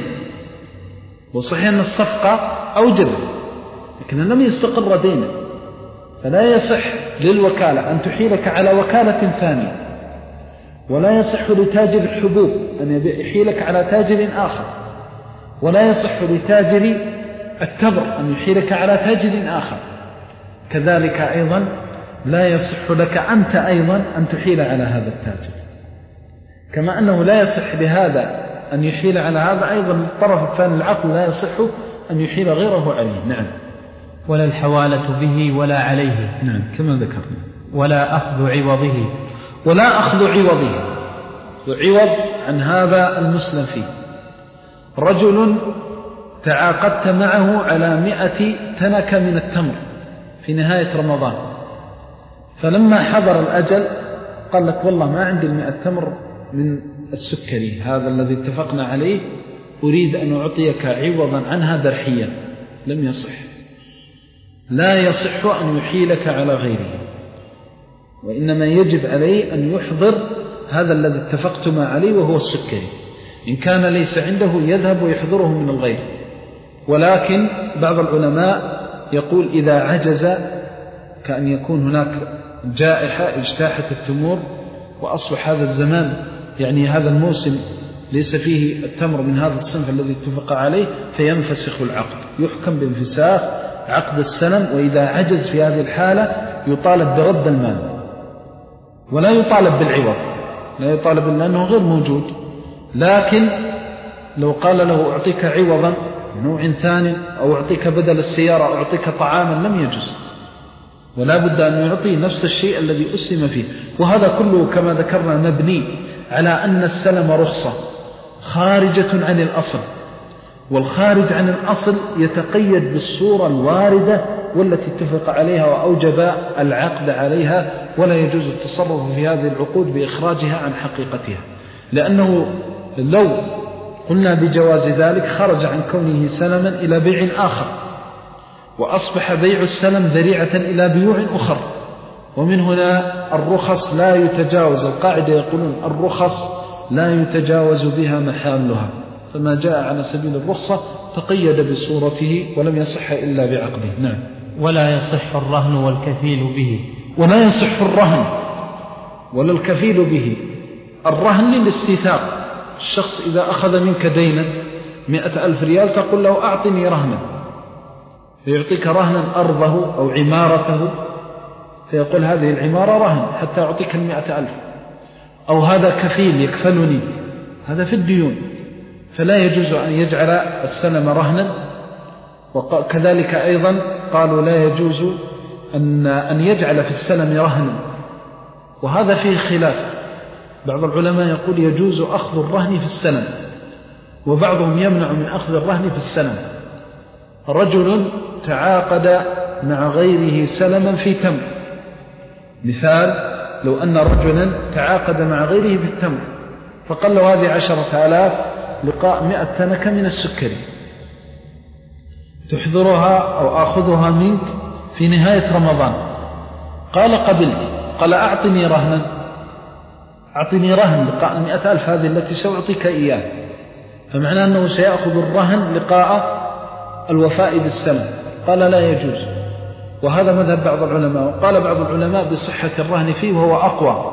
B: وصحيح أن الصفقة أوجب لكن لم يستقر دينا، فلا يصح للوكالة أن تحيلك على وكالة ثانية، ولا يصح لتاجر الحبوب أن يحيلك على تاجر آخر، ولا يصح لتاجر التمر أن يحيلك على تاجر آخر. كذلك أيضا لا يصح لك أنت أيضا أن تحيل على هذا التاجر، كما أنه لا يصح لهذا أن يحيل على هذا، أيضا الطرف الثاني العقل لا يصح أن يحيل غيره عليه. نعم.
A: ولا الحوالة به ولا عليه.
B: نعم كما ذكرنا.
A: ولا أخذ عوضه.
B: ولا أخذ عوضه، وعوض عن هذا المسلم فيه. رجل تعاقدت معه على مئة تنكة من التمر في نهاية رمضان، فلما حضر الأجل قال لك والله ما عندي المئة تمر من السكري هذا الذي اتفقنا عليه، أريد أن أعطيك عوضا عنها درحيا. لم يصح، لا يصح أن يحيلك على غيره، وإنما يجب عليه أن يحضر هذا الذي اتفقتما عليه وهو السكري. إن كان ليس عنده يذهب ويحضره من الغير. ولكن بعض العلماء يقول إذا عجز، كأن يكون هناك جائحة اجتاحت التمور وأصبح هذا الزمان يعني هذا الموسم ليس فيه التمر من هذا الصنف الذي اتفق عليه، فينفسخ العقد، يحكم بانفساخ عقد السلم. وإذا عجز في هذه الحالة يطالب برد المال ولا يطالب بالعوض، لا يطالب لأنه غير موجود. لكن لو قال له أعطيك عوضا نوع ثاني أو أعطيك بدل السيارة أو أعطيك طعاما لم يجوز، ولا بد أن يعطي نفس الشيء الذي أسلم فيه. وهذا كله كما ذكرنا مبني على أن السلم رخصة خارجة عن الأصل، والخارج عن الأصل يتقيد بالصورة الواردة والتي اتفق عليها وأوجب العقد عليها، ولا يجوز التصرف في هذه العقود بإخراجها عن حقيقتها، لأنه لو قلنا بجواز ذلك خرج عن كونه سلما إلى بيع آخر، وأصبح بيع السلم ذريعة إلى بيوع أخر. ومن هنا الرخص لا يتجاوز، القاعدة يقولون الرخص لا يتجاوز بها محالها، فما جاء على سبيل الرخصة تقيد بصورته ولم يصح إلا بعقده. نعم.
A: ولا يصح الرهن والكفيل به.
B: ولا يصح الرهن ولا الكفيل به. الرهن للاستيثاق، الشخص إذا أخذ منك دينا مئة ألف ريال تقول له أعطني رهنا، فيعطيك رهنا أرضه أو عمارته، فيقول هذه العمارة رهن حتى أعطيك المئة ألف، أو هذا كفيل يكفلني، هذا في الديون، فلا يجوز أن يجعل السلم رهنا. وكذلك أيضا قالوا لا يجوز أن, أن يجعل في السلم رهنا، وهذا فيه خلاف. بعض العلماء يقول يجوز أخذ الرهن في السلم، وبعضهم يمنع من أخذ الرهن في السلم. رجل تعاقد مع غيره سلما في تمر، مثال لو أن رجلا تعاقد مع غيره بالتمر فقال له هذه عشرة آلاف لقاء مئة تنكة من السكري تحضرها أو أخذها منك في نهاية رمضان، قال قبلت، قال أعطني رهنا، أعطني رهن لقاء المئة ألف هذه التي سأعطيك إياه، فمعنى أنه سيأخذ الرهن لقاء الوفاء بالسلم. قال لا يجوز، وهذا مذهب بعض العلماء. وقال بعض العلماء بصحة الرهن فيه وهو أقوى،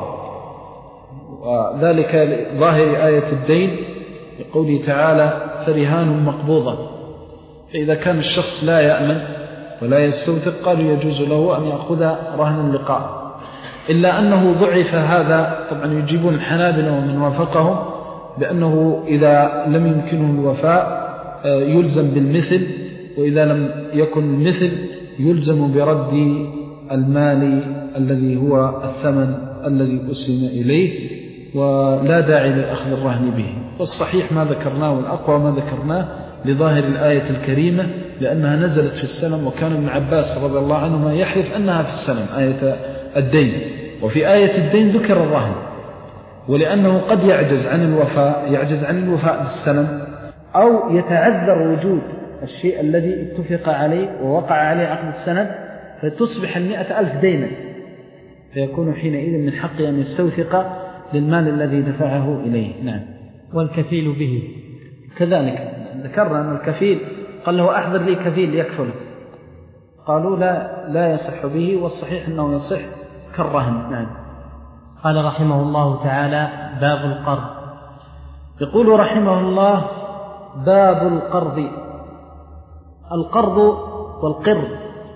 B: وذلك ظاهر آية الدين يقول تعالى فرهان مقبوضة، فإذا كان الشخص لا يأمن ولا يستوثق قالوا يجوز له أن يأخذ رهن اللقاء، إلا أنه ضعف هذا. طبعا يجيبون الحنابلة ومن وافقهم بأنه إذا لم يمكنه الوفاء يلزم بالمثل، وإذا لم يكن المثل يلزم برد المال الذي هو الثمن الذي أسلم إليه، ولا داعي لأخذ الرهن به. والصحيح ما ذكرناه والأقوى ما ذكرناه لظاهر الآية الكريمة، لأنها نزلت في السلم، وكان ابن عباس رضي الله عنهما يحلف أنها في السلم آية الدين، وفي آية الدين ذكر الرهن، ولأنه قد يعجز عن الوفاء يعجز عن الوفاء بالسلم، أو يتعذر وجود الشيء الذي اتفق عليه ووقع عليه عقد السند، فتصبح المئة ألف دينا، فيكون حينئذ من حقه أن يستوثق للمال الذي دفعه إليه. نعم.
A: والكفيل به
B: كذلك ذكرنا أن الكفيل قال له أحضر لي كفيل يكفل، قالوا لا لا يصح به، والصحيح أنه يصح كالرهن. نعم.
A: قال رحمه الله تعالى باب القرض.
B: يقول رحمه الله باب القرض. القرض والقرض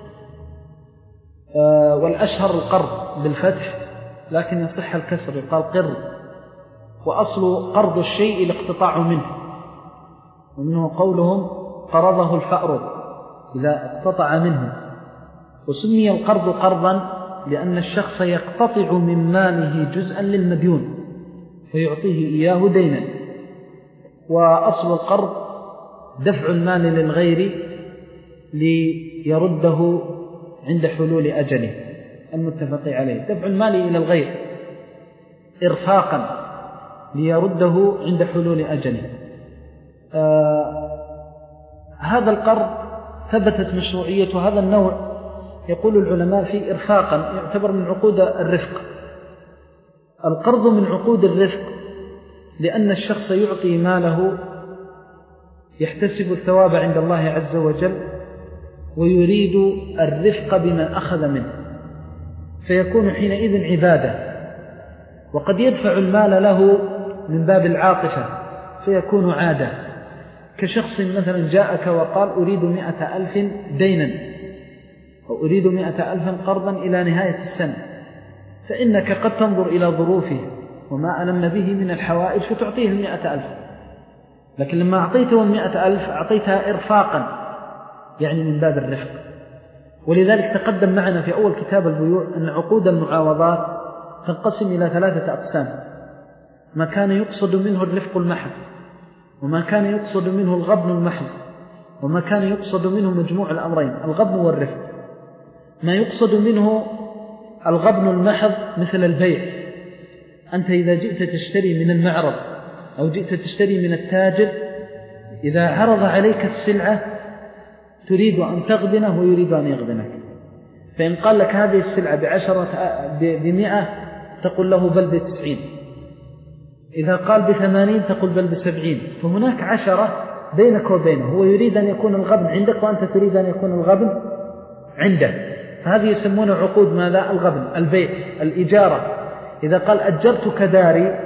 B: آه والأشهر القرض بالفتح، لكن يصح الكسر يقال قرض، وأصل قرض الشيء الاقتطاع منه، ومنه قولهم قرضه الفأر إذا اقتطع منه. وسمي القرض قرضا لأن الشخص يقتطع من ماله جزءا للمديون فيعطيه إياه دينا. وأصل القرض دفع المال للغير ليرده عند حلول أجله المتفق عليه، دفع المال إلى الغير إرفاقا ليرده عند حلول أجله. آه هذا القرض ثبتت مشروعية هذا النوع، يقول العلماء فيه إرفاقا، يعتبر من عقود الرفق. القرض من عقود الرفق لأن الشخص يعطي ماله يحتسب الثواب عند الله عز وجل، ويريد الرفق بما أخذ منه، فيكون حينئذ عبادة. وقد يدفع المال له من باب العاطفة فيكون عادة، كشخص مثلا جاءك وقال أريد مئة ألف دينا أو أريد مئة ألف قرضا إلى نهاية السنة، فإنك قد تنظر إلى ظروفه وما ألم به من الحوائج فتعطيه المئة ألف، لكن لما أعطيته المئة ألف أعطيتها إرفاقا، يعني من باب الرفق. ولذلك تقدم معنا في أول كتاب البيوع أن عقود المعاوضات تنقسم إلى ثلاثة أقسام: ما كان يقصد منه الرفق المحض، وما كان يقصد منه الغبن المحض، وما كان يقصد منه مجموع الأمرين الغبن والرفق. ما يقصد منه الغبن المحض مثل البيع، أنت إذا جئت تشتري من المعرض أو جئت تشتري من التاجر، إذا عرض عليك السلعة تريد أن تغبنه ويريد أن يغبنك، فإن قال لك هذه السلعة بعشرة بمئة تقول له بل بتسعين، إذا قال بثمانين تقول بل بسبعين، فهناك عشرة بينك وبينه، هو يريد أن يكون الغبن عندك وأنت تريد أن يكون الغبن عنده، فهذه يسمونه عقود ماذا؟ الغبن. البيع، الإجارة، إذا قال أجرتك داري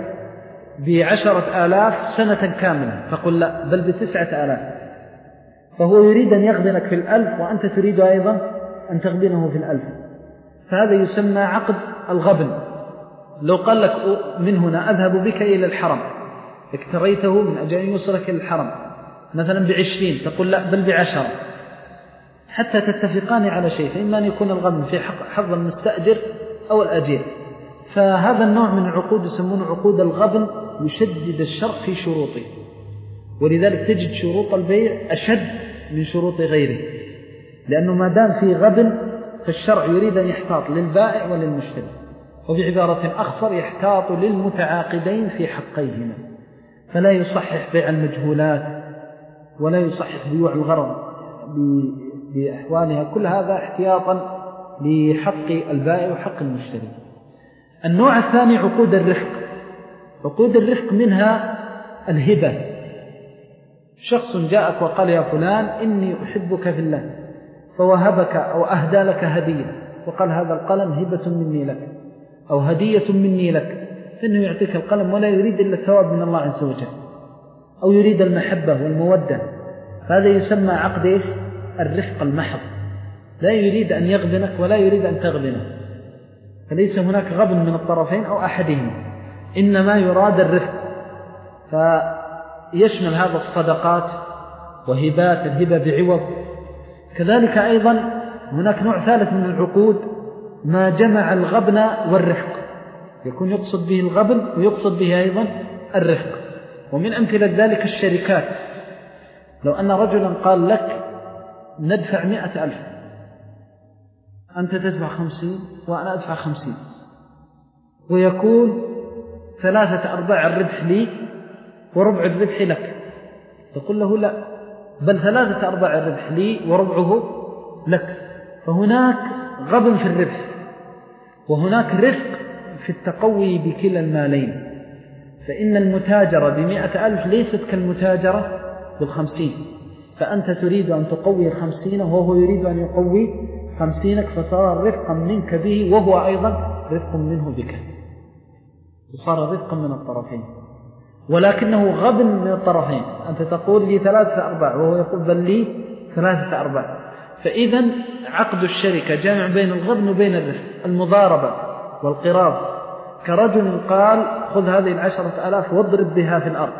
B: بعشرة آلاف سنة كاملة فقل لا بل بتسعة آلاف، فهو يريد أن يغبنك في الألف وأنت تريد أيضا أن تغبنه في الألف، فهذا يسمى عقد الغبن. لو قال لك من هنا أذهب بك إلى الحرم، اكتريته من أجل أن يوصلك إلى الحرم مثلا بعشرين، تقول لا بل بعشرة، حتى تتفقان على شيء، فإما أن يكون الغبن في حظ المستأجر أو الأجير. فهذا النوع من العقود يسمونه عقود الغبن، يشدد الشرع في شروطه، ولذلك تجد شروط البيع أشد من شروط غيره، لأنه ما دام في غبن فالشرع يريد أن يحتاط للبائع وللمشتري، وبعبارة أخصر يحتاط للمتعاقدين في حقيهما، فلا يصحح بيع المجهولات ولا يصحح بيوع الغرض بأحوالها، كل هذا احتياطا لحق البائع وحق المشتري. النوع الثاني عقود الرفق. عقود الرفق منها الهبة، شخص جاءك وقال يا فلان إني أحبك في الله، فوهبك أو أهدى لك هدية وقال هذا القلم هبة مني لك أو هدية مني لك، فإنه يعطيك القلم ولا يريد إلا الثواب من الله عز وجل، أو يريد المحبة والمودة، فهذا يسمى عقد إيش؟ الرفق المحض، لا يريد أن يغبنك ولا يريد أن تغبنه، فليس هناك غبن من الطرفين أو أحدهما، إنما يراد الرفق. فيشمل هذا الصدقات وهبات، الهبة بعوض. كذلك أيضا هناك نوع ثالث من العقود ما جمع الغبن والرفق، يكون يقصد به الغبن ويقصد به أيضا الرفق. ومن أمثلة ذلك الشركات، لو أن رجلا قال لك ندفع مئة ألف، أنت تدفع خمسين وأنا أدفع خمسين، ويكون ثلاثة أرباع الربح لي وربع الربح لك، تقول له لا بل ثلاثة أرباع الربح لي وربعه لك، فهناك غبن في الربح وهناك رفق في التقوي بكلا المالين، فإن المتاجرة بمئة ألف ليست كالمتاجرة بالخمسين، فأنت تريد أن تقوي الخمسين وهو يريد أن يقوي خمسينك، فصار رفقا منك به وهو أيضا رفق منه بك، فصار رفقا من الطرفين، ولكنه غبن من الطرفين، أنت تقول لي ثلاثة أرباع وهو يقول بل لي ثلاثة أرباع. فإذا عقد الشركة جامع بين الغبن وبين الرفق. المضاربة والقراض، كرجل قال خذ هذه العشرة آلاف واضرب بها في الأرض،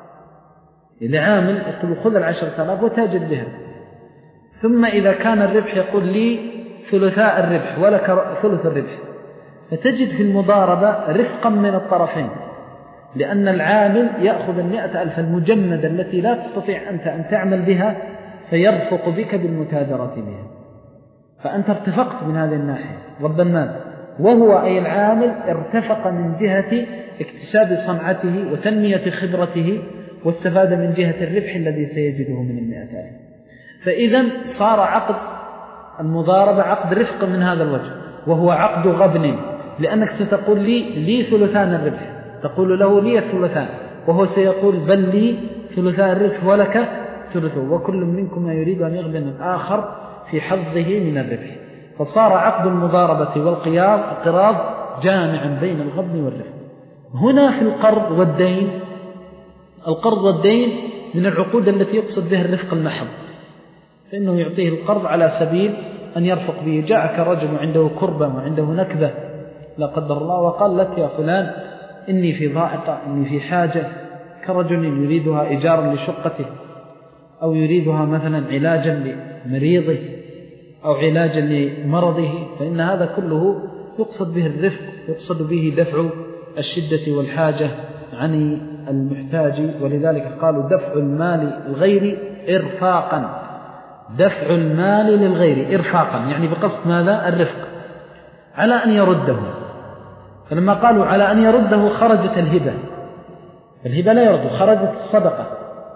B: لعامل يقول خذ العشرة آلاف وتاجر بها، ثم إذا كان الربح يقول لي ثلثاء الربح ولك ثلث الربح، فتجد في المضاربة رفقا من الطرفين، لأن العامل يأخذ المئة ألف المجمدة التي لا تستطيع أنت أن تعمل بها فيرفق بك بالمتاجرة بها، فأنت ارتفقت من هذه الناحية رب المال، وهو أي العامل ارتفق من جهة اكتساب صنعته وتنمية خبرته واستفاد من جهة الربح الذي سيجده من المئة ألف. فإذا صار عقد المضاربة عقد رفق من هذا الوجه، وهو عقد غبن، لأنك ستقول لي لي ثلثان الربح، تقول له لي الثلثان، وهو سيقول بل لي ثلثان الربح ولك ثلثه، وكل منكم يريد أن يغبن الآخر في حظه من الربح، فصار عقد المضاربة والقراض جامعا بين الغبن والرفق. هنا في القرض والدين، القرض والدين من العقود التي يقصد بها الرفق المحض، فإنه يعطيه القرض على سبيل أن يرفق به. جاءك رجل عنده كربة وعنده نكبة لا قدر الله وقال لك يا فلان إني في ضائقة، إني في حاجة، كرجل يريدها إيجارا لشقته أو يريدها مثلا علاجا لمريضه أو علاجا لمرضه، فإن هذا كله يقصد به الرفق، يقصد به دفع الشدة والحاجة عن المحتاج، ولذلك قالوا دفع المال الغير إرفاقا، دفع المال للغير إرفاقا يعني بقصد ماذا؟ الرفق، على أن يرده. فلما قالوا على أن يرده خرجت الهبة، الهبة لا يرد، خرجت الصدقة،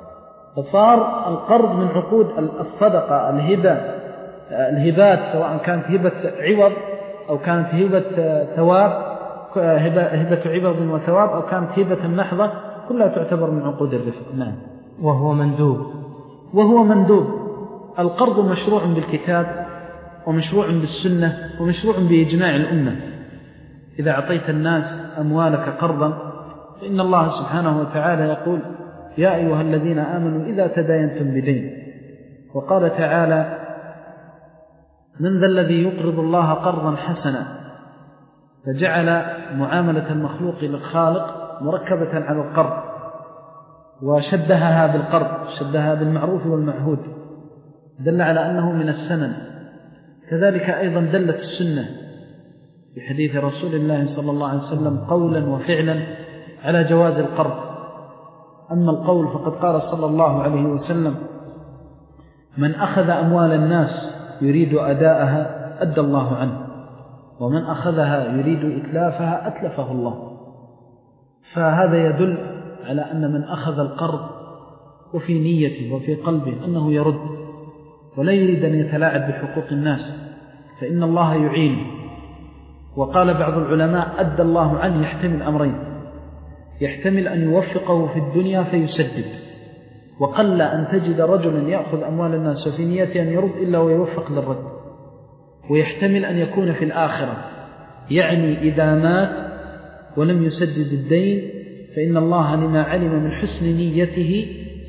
B: فصار القرض من عقود الصدقة. الهبة الهبات سواء كانت هبة عوض أو كانت هبة ثواب، هبة, هبة عوض وثواب، أو كانت هبة محضة، كلها تعتبر من عقود الرفق. نعم.
A: وهو مندوب
B: وهو مندوب. القرض مشروع بالكتاب ومشروع بالسنة ومشروع بإجماع الأمة. إذا أعطيت الناس أموالك قرضا فإن الله سبحانه وتعالى يقول يا أيها الذين آمنوا إذا تداينتم بدين، وقال تعالى من ذا الذي يقرض الله قرضا حسنا، فجعل معاملة المخلوق للخالق مركبة على القرض، وشبهها بالقرض، شبهها بالمعروف والمعهود، دل على أنه من السنن. كذلك أيضا دلت السنة بحديث رسول الله صلى الله عليه وسلم قولا وفعلا على جواز القرض. أما القول فقد قال صلى الله عليه وسلم من أخذ أموال الناس يريد أداءها أدى الله عنه، ومن أخذها يريد إتلافها أتلفه الله. فهذا يدل على أن من أخذ القرض وفي نيته وفي قلبه أنه يرد ولا يريد أن يتلاعب بحقوق الناس فإن الله يعينه. وقال بعض العلماء أدى الله عنه يحتمل أمرين، يحتمل أن يوفقه في الدنيا فيسدد، وقل أن تجد رجلا يأخذ أموال الناس وفي نيته أن يرد إلا ويوفق للرد. ويحتمل أن يكون في الآخرة، يعني إذا مات ولم يسدد الدين فإن الله لما علم من حسن نيته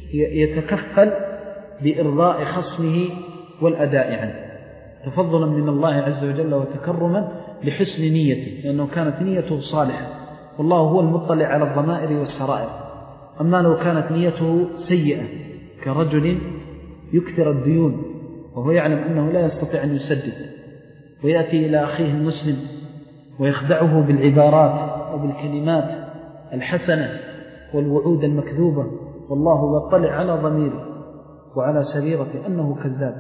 B: يتكفل بإرضاء خصمه والأداء عنه، تفضلا من الله عز وجل وتكرما لحسن نيته، لأنه كانت نيته صالحة، والله هو المطلع على الضمائر والسرائر. أما لو كانت نيته سيئة كرجل يكثر الديون وهو يعلم أنه لا يستطيع أن يسدد، ويأتي إلى أخيه المسلم ويخدعه بالعبارات وبالكلمات الحسنة والوعود المكذوبة، والله يطلع على ضميره وعلى سريرته أنه كذاب،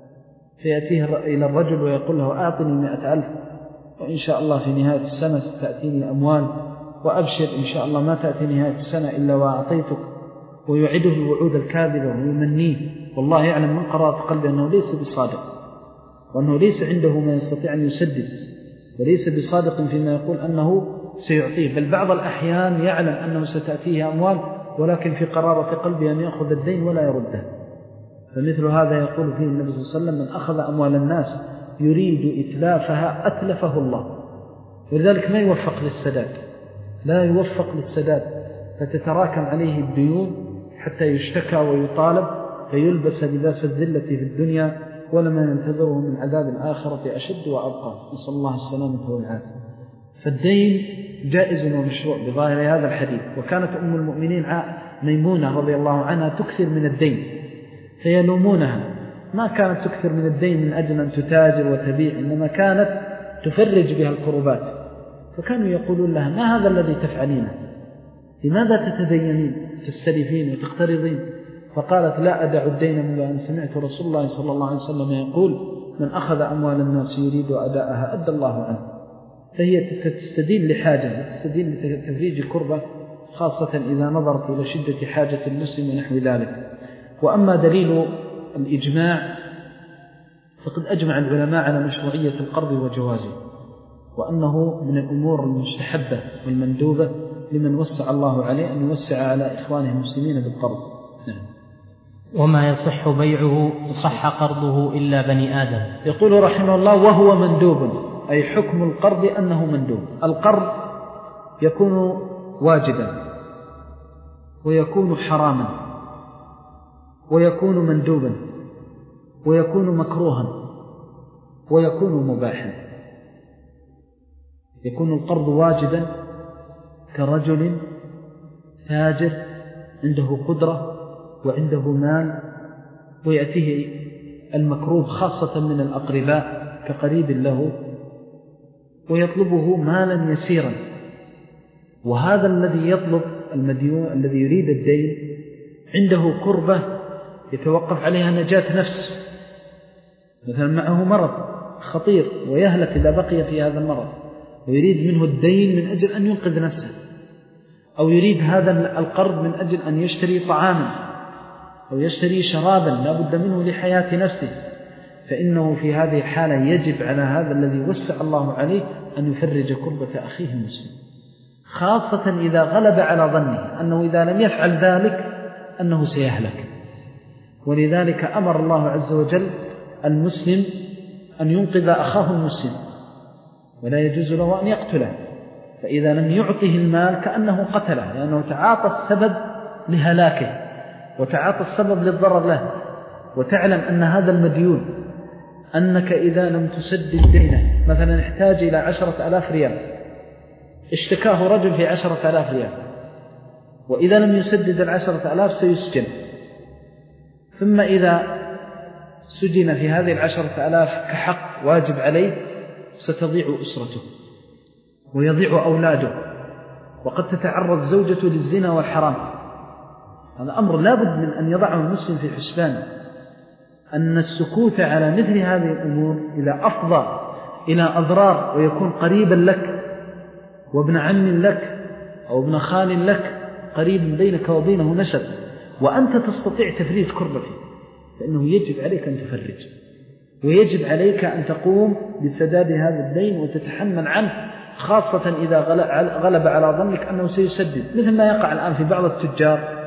B: فيأتيه إلى الرجل ويقول له أعطني مئة ألف وإن شاء الله في نهاية السنة ستأتيني أموال، وأبشر إن شاء الله ما تأتي نهاية السنة إلا وأعطيتك، ويعده الوعود الكاذبة ويمنيه، والله يعلم من قرارة قلبه أنه ليس بصادق، وأنه ليس عنده ما يستطيع أن يسدد، وليس بصادق فيما يقول أنه سيعطيه، بل بعض الأحيان يعلم أنه ستأتيه أموال ولكن في قرارة قلبه أن يأخذ الدين ولا يرده. فمثل هذا يقول فيه النبي صلى الله عليه وسلم من أخذ أموال الناس يريد إتلافها أتلفه الله. ولذلك ما يوفق للسداد، لا يوفق للسداد، فتتراكم عليه الديون حتى يشتكى ويطالب فيلبس لباس الذلة في الدنيا ولما ينتظره من عذاب الآخرة أشد وأبقى، نسأل الله السلامة والعافية. فالدين جائز ومشروع بظاهر هذا الحديث. وكانت أم المؤمنين ميمونة رضي الله عنها تكثر من الدين فيلومونها، ما كانت تكثر من الدين من أجل أن تتاجر وتبيع، إنما كانت تفرج بها الكربات، فكانوا يقولون لها ما هذا الذي تفعلينه؟ لماذا تتدينين تستلفين وتقترضين؟ فقالت لا أدع الدين منذ أن سمعت رسول الله صلى الله عليه وسلم يقول من أخذ أموال الناس يريد أداءها أدى الله عنه. فهي تستدين لحاجة، تستدين لتفريج كربة، خاصة إذا نظرت إلى شدة حاجة المسلم ونحو ذلك. وأما دليل الإجماع فقد أجمع العلماء على مشروعية القرض وجوازه، وأنه من الأمور المستحبة والمندوبة لمن وسع الله عليه أن يوسع على إخوانه المسلمين بالقرض. نعم.
A: وما يصح بيعه صح قرضه إلا بني آدم.
B: يقول رحمه الله وهو مندوب، أي حكم القرض أنه مندوب. القرض يكون واجبا ويكون حراما ويكون مندوبا ويكون مكروها ويكون مباحا. يكون القرض واجبا كرجل تاجر عنده قدرة وعنده مال ويأتيه المكروب خاصة من الأقرباء كقريب له ويطلبه مالا يسيرا وهذا الذي يطلب المديون الذي يريد الدين عنده كربة يتوقف عليها نجاة نفس، مثلا معه مرض خطير ويهلك إذا بقي في هذا المرض، ويريد منه الدين من أجل أن ينقذ نفسه، أو يريد هذا القرض من أجل أن يشتري طعاما أو يشتري شرابا لا بد منه لحياة نفسه، فإنه في هذه الحالة يجب على هذا الذي وسع الله عليه أن يفرج كربة أخيه المسلم، خاصة إذا غلب على ظنه أنه إذا لم يفعل ذلك أنه سيهلك. ولذلك أمر الله عز وجل المسلم أن ينقذ أخاه المسلم، ولا يجوز له أن يقتله، فإذا لم يعطه المال كأنه قتله، لأنه تعاطى السبب لهلاكه وتعاطى السبب للضرر له. وتعلم أن هذا المديون أنك إذا لم تسدد دينه، مثلا احتاج إلى عشرة آلاف ريال، اشتكاه رجل في عشرة آلاف ريال، وإذا لم يسدد العشرة آلاف سيسجن، ثم إذا سجن في هذه العشرة آلاف كحق واجب عليه ستضيع أسرته ويضيع أولاده، وقد تتعرض زوجته للزنا والحرام. هذا أمر لا بد من أن يضعه المسلم في حسبانه، أن السكوت على مثل هذه الأمور إذا أفضى إلى أضرار ويكون قريبا لك وابن عم لك أو ابن خال لك قريب بينك وبينه نسب، وأنت تستطيع تفريج كربته، فإنه يجب عليك أن تفرج، ويجب عليك أن تقوم بسداد هذا الدين وتتحمل عنه، خاصة إذا غلب على ظنك أنه سيسدد، مثل ما يقع الآن في بعض التجار،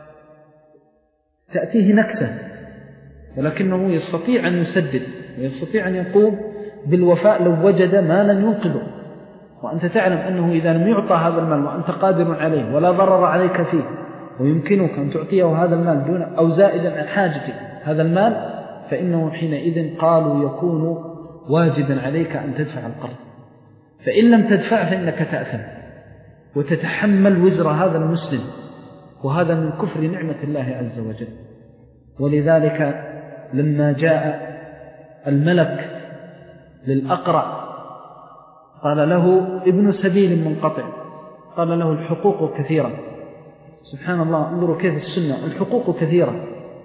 B: تأتيه نكسة ولكنه يستطيع أن يسدد ويستطيع أن يقوم بالوفاء لو وجد مالا ينقذه، وأنت تعلم أنه إذا لم يعطى هذا المال وأنت قادر عليه ولا ضرر عليك فيه ويمكنك أن تعطيه هذا المال دون أو زائدا عن حاجتك هذا المال، فإنه حينئذ قالوا يكون واجبا عليك أن تدفع القرض، فإن لم تدفع فإنك تأثم وتتحمل وزر هذا المسلم، وهذا من كفر نعمة الله عز وجل. ولذلك لما جاء الملك للأقرع قال له ابن سبيل منقطع، قال له الحقوق كثيرة. سبحان الله، انظروا كيف السنة، الحقوق كثيرة.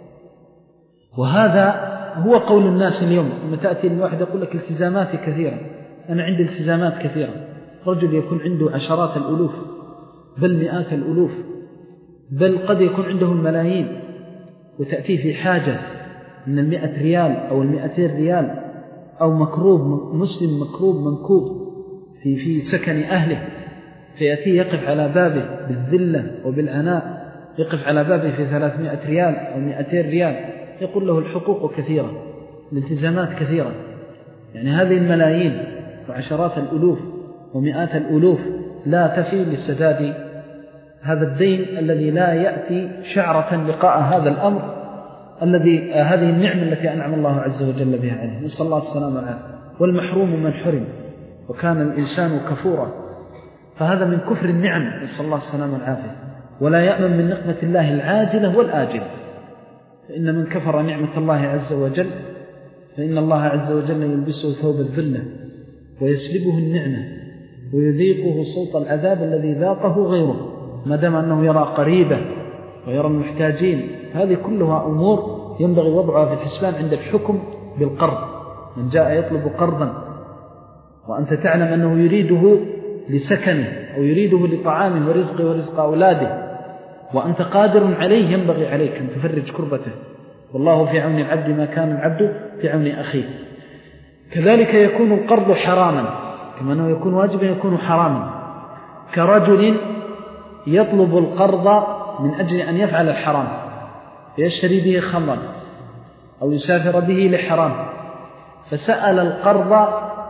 B: وهذا هو قول الناس اليوم، لما تأتي الواحد يقول لك التزاماتي كثيرة، أنا عندي التزامات كثيرة. رجل يكون عنده عشرات الألوف بل مئات الألوف، بل قد يكون عنده الملايين، وتأتي في حاجة من المئة ريال أو المئتين ريال، أو مكروب مسلم مكروب منكوب في في سكن أهله، فيأتي يقف على بابه بالذلة وبالعناء، يقف على بابه في ثلاثمائة ريال أو مئتين ريال، يقول له الحقوق كثيرة، الالتزامات كثيرة. يعني هذه الملايين وعشرات الألوف ومئات الألوف لا تفي لسداد هذا الدين الذي لا يأتي شعرة لقاء هذا الأمر الذي هذه النعمة التي أنعم الله عز وجل بها عليه، نسأل الله السلامة والعافية. والمحروم من حرم وكان الإنسان كفورا، فهذا من كفر النعم، نسأل الله السلامة والعافية. ولا يأمن من نقمة الله العاجلة والآجلة، فإن من كفر نعمة الله عز وجل فإن الله عز وجل يلبسه ثوب الذلة ويسلبه النعمة ويذيقه صوت العذاب الذي ذاقه غيره، ما دام أنه يرى قريبه ويرى المحتاجين. هذه كلها أمور ينبغي وضعها في الحسبان عند الحكم بالقرض. من جاء يطلب قرضا وأنت تعلم أنه يريده لسكنه أو يريده لطعامه ورزقه ورزق أولاده وأنت قادر عليه، ينبغي عليك أن تفرج كربته. والله في عون العبد ما كان العبد في عون أخيه. كذلك يكون القرض حراما، كما أنه يكون واجبا يكون حراما، كرجل يطلب القرض من أجل أن يفعل الحرام، يشتري به خمرا أو يسافر به لحرام، فسأل القرض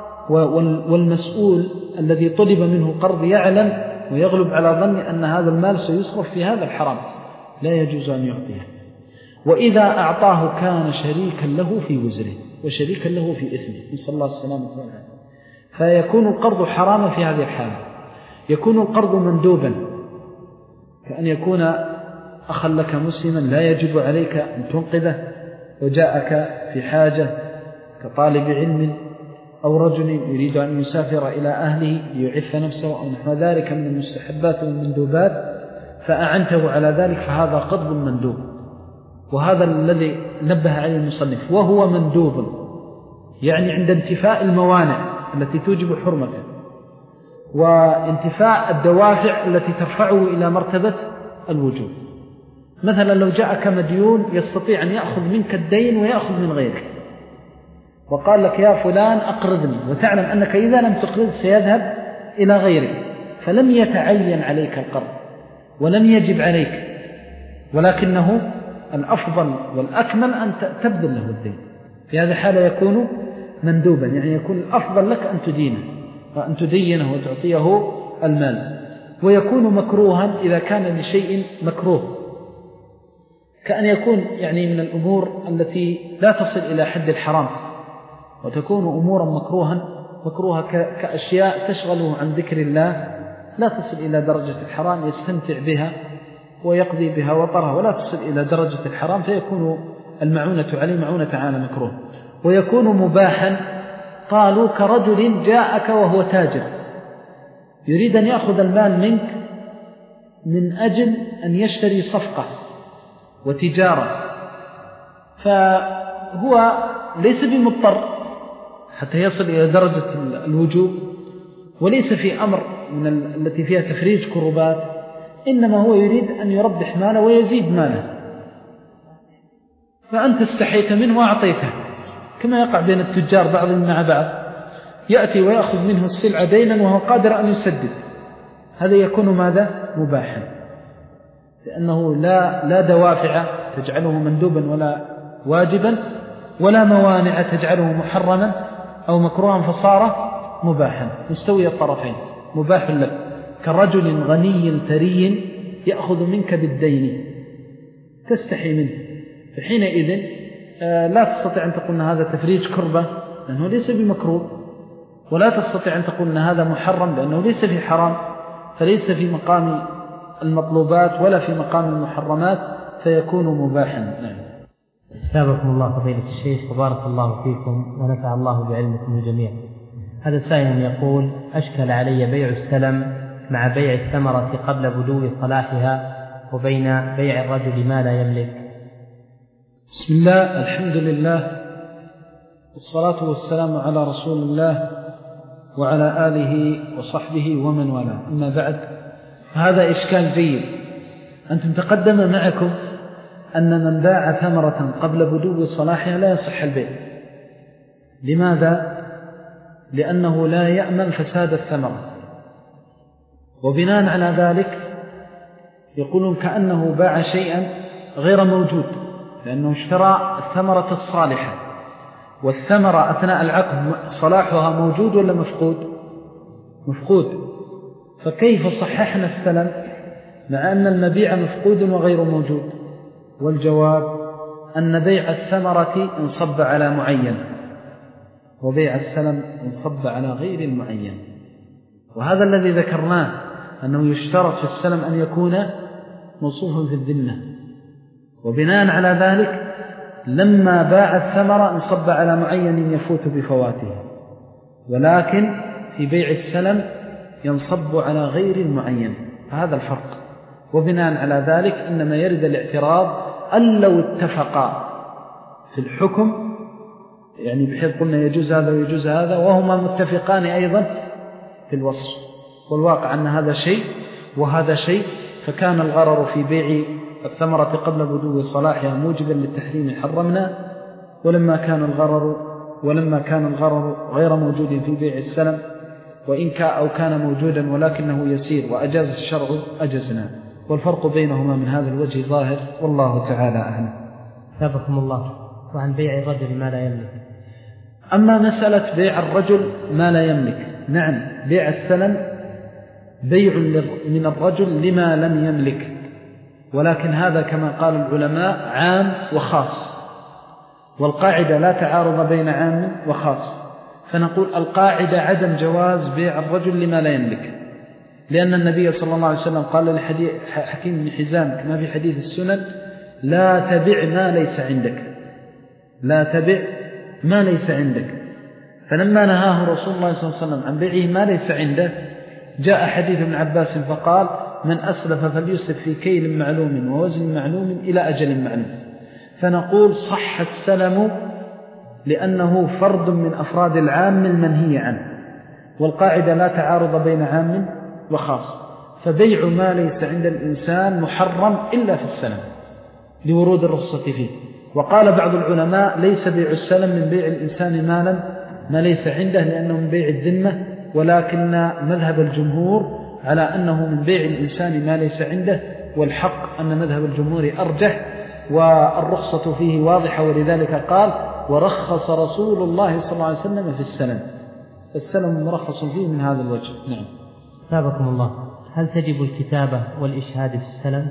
B: والمسؤول الذي طلب منه القرض يعلم ويغلب على ظن أن هذا المال سيصرف في هذا الحرام، لا يجوز أن يعطيه. وإذا أعطاه كان شريكا له في وزره وشريكا له في إثمه، نسأل الله السلامة والعافية. فيكون القرض حراما في هذه الحالة. يكون القرض مندوبا، كأن يكون أخا لك مسلما لا يجب عليك أن تنقذه، وجاءك في حاجة كطالب علم أو رجل يريد أن يسافر إلى أهله ليعف نفسه أو نحو ذلك من المستحبات والمندوبات فأعنته على ذلك فهذا قضب مندوب، وهذا الذي نبه عليه المصنف، وهو مندوب يعني عند انتفاء الموانع التي توجب حرمته وانتفاء الدوافع التي ترفعه إلى مرتبة الوجوب. مثلا لو جاءك مديون يستطيع أن يأخذ منك الدين ويأخذ من غيرك، وقال لك يا فلان أقرضني، وتعلم أنك إذا لم تقرض سيذهب إلى غيرك، فلم يتعين عليك القرض ولم يجب عليك، ولكنه الأفضل والأكمل أن تبذل له الدين. في هذه الحالة يكون مندوبا، يعني يكون الأفضل لك أن تدينه وأن تدينه وتعطيه المال. ويكون مكروها إذا كان لشيء مكروه، كأن يكون يعني من الأمور التي لا تصل إلى حد الحرام، وتكون أمورا مكروها مكروها كأشياء تشغله عن ذكر الله، لا تصل إلى درجة الحرام يستمتع بها ويقضي بها وطرها، ولا تصل إلى درجة الحرام، فيكون المعونة عليه معونة على مكروه. ويكون مباحا، قالوا كرجل جاءك وهو تاجر يريد أن يأخذ المال منك من أجل أن يشتري صفقة وتجارة، فهو ليس بمضطر حتى يصل إلى درجة الوجوب، وليس في أمر من التي فيها تفريج كربات، إنما هو يريد أن يربح ماله ويزيد ماله، فأنت استحيت منه وأعطيته، كما يقع بين التجار بعضهم مع بعض، يأتي ويأخذ منه السلعة دينا وهو قادر أن يسدد، هذا يكون ماذا؟ مباحا، لأنه لا, لا دوافع تجعله مندوبا ولا واجبا، ولا موانع تجعله محرما أو مكروها، فصار مباحا مستوي الطرفين، مباح لك كرجل غني ثري يأخذ منك بالدين تستحي منه، فحينئذ لا تستطيع أن تقول أن هذا تفريج كربة لأنه ليس بمكروه، ولا تستطيع أن تقول أن هذا محرم لأنه ليس في حرام، فليس في مقام المطلوبات ولا في مقام المحرمات، فيكون مباحا. نعم.
A: أثابكم الله فضيلة الشيخ وبارك الله فيكم ونفع الله بعلمكم جميعا. هذا سائل يقول: أشكل علي بيع السلم مع بيع الثمرة قبل بدو صلاحها وبين بيع الرجل ما لا يملك.
B: بسم الله، الحمد لله، والصلاة والسلام على رسول الله وعلى آله وصحبه ومن والاه، أما بعد، هذا إشكال جيد. أنتم تقدم معكم أن من باع ثمرة قبل بدو صلاحها لا يصح البيع. لماذا؟ لأنه لا يأمن فساد الثمرة، وبناء على ذلك يقولون كأنه باع شيئا غير موجود، لأنه اشترى الثمرة الصالحة، والثمرة أثناء العقد صلاحها موجود ولا مفقود؟ مفقود، فكيف صححنا السلم مع أن المبيع مفقود وغير موجود؟ والجواب أن بيع الثمرة انصب على معين، وبيع السلم انصب على غير المعين، وهذا الذي ذكرناه، أنه يشترط في السلم أن يكون موصوفا في الذمة، وبناء على ذلك لما باع الثمرة انصب على معين يفوت بفواته، ولكن في بيع السلم ينصب على غير المعين، فهذا الفرق. وبناء على ذلك إنما يرد الاعتراض أن لو اتفقا في الحكم، يعني بحيث قلنا يجوز هذا ويجوز هذا، وهما متفقان أيضا في الوصف، والواقع أن هذا شيء وهذا شيء، فكان الغرر في بيع الثمرة قبل بدو صلاحها موجبا للتحريم حرمنا، ولما كان الغرر ولما كان الغرر غير موجود في بيع السلم، وإن كان أو كان موجودا ولكنه يسير وأجاز الشرع أجزنا، والفرق بينهما من هذا الوجه ظاهر، والله تعالى أعلم.
A: ثابكم الله. وعن بيع الرجل ما لا يملك.
B: أما مسألة بيع الرجل ما لا يملك، نعم، بيع السلم بيع من الرجل لما لم يملك، ولكن هذا كما قال العلماء عام وخاص، والقاعدة لا تعارض بين عام وخاص، فنقول القاعدة عدم جواز بيع الرجل لما لا يملك، لأن النبي صلى الله عليه وسلم قال لحكيم بن حزام كما في حديث السنن: لا تبع ما ليس عندك، لا تبع ما ليس عندك. فلما نهاه رسول الله صلى الله عليه وسلم عن بيعه ما ليس عنده، جاء حديث ابن عباس فقال: من أسلف فليسلف في كيل معلوم ووزن معلوم إلى أجل معلوم. فنقول صح السلم لأنه فرد من أفراد العام المنهي عنه، والقاعدة لا تعارض بين عام وخاص، فبيع ما ليس عند الإنسان محرم إلا في السلم لورود الرخصة فيه. وقال بعض العلماء: ليس بيع السلم من بيع الإنسان مالا ما ليس عنده لأنه من بيع الذمة، ولكن مذهب الجمهور على أنه من بيع الإنسان ما ليس عنده، والحق أن مذهب الجمهور أرجح والرخصة فيه واضحة، ولذلك قال: ورخص رسول الله صلى الله عليه وسلم في السلم. السلم مرخص فيه من هذا الوجه. نعم.
A: ثابكم الله. هل تجب الكتابة والإشهاد في السلم؟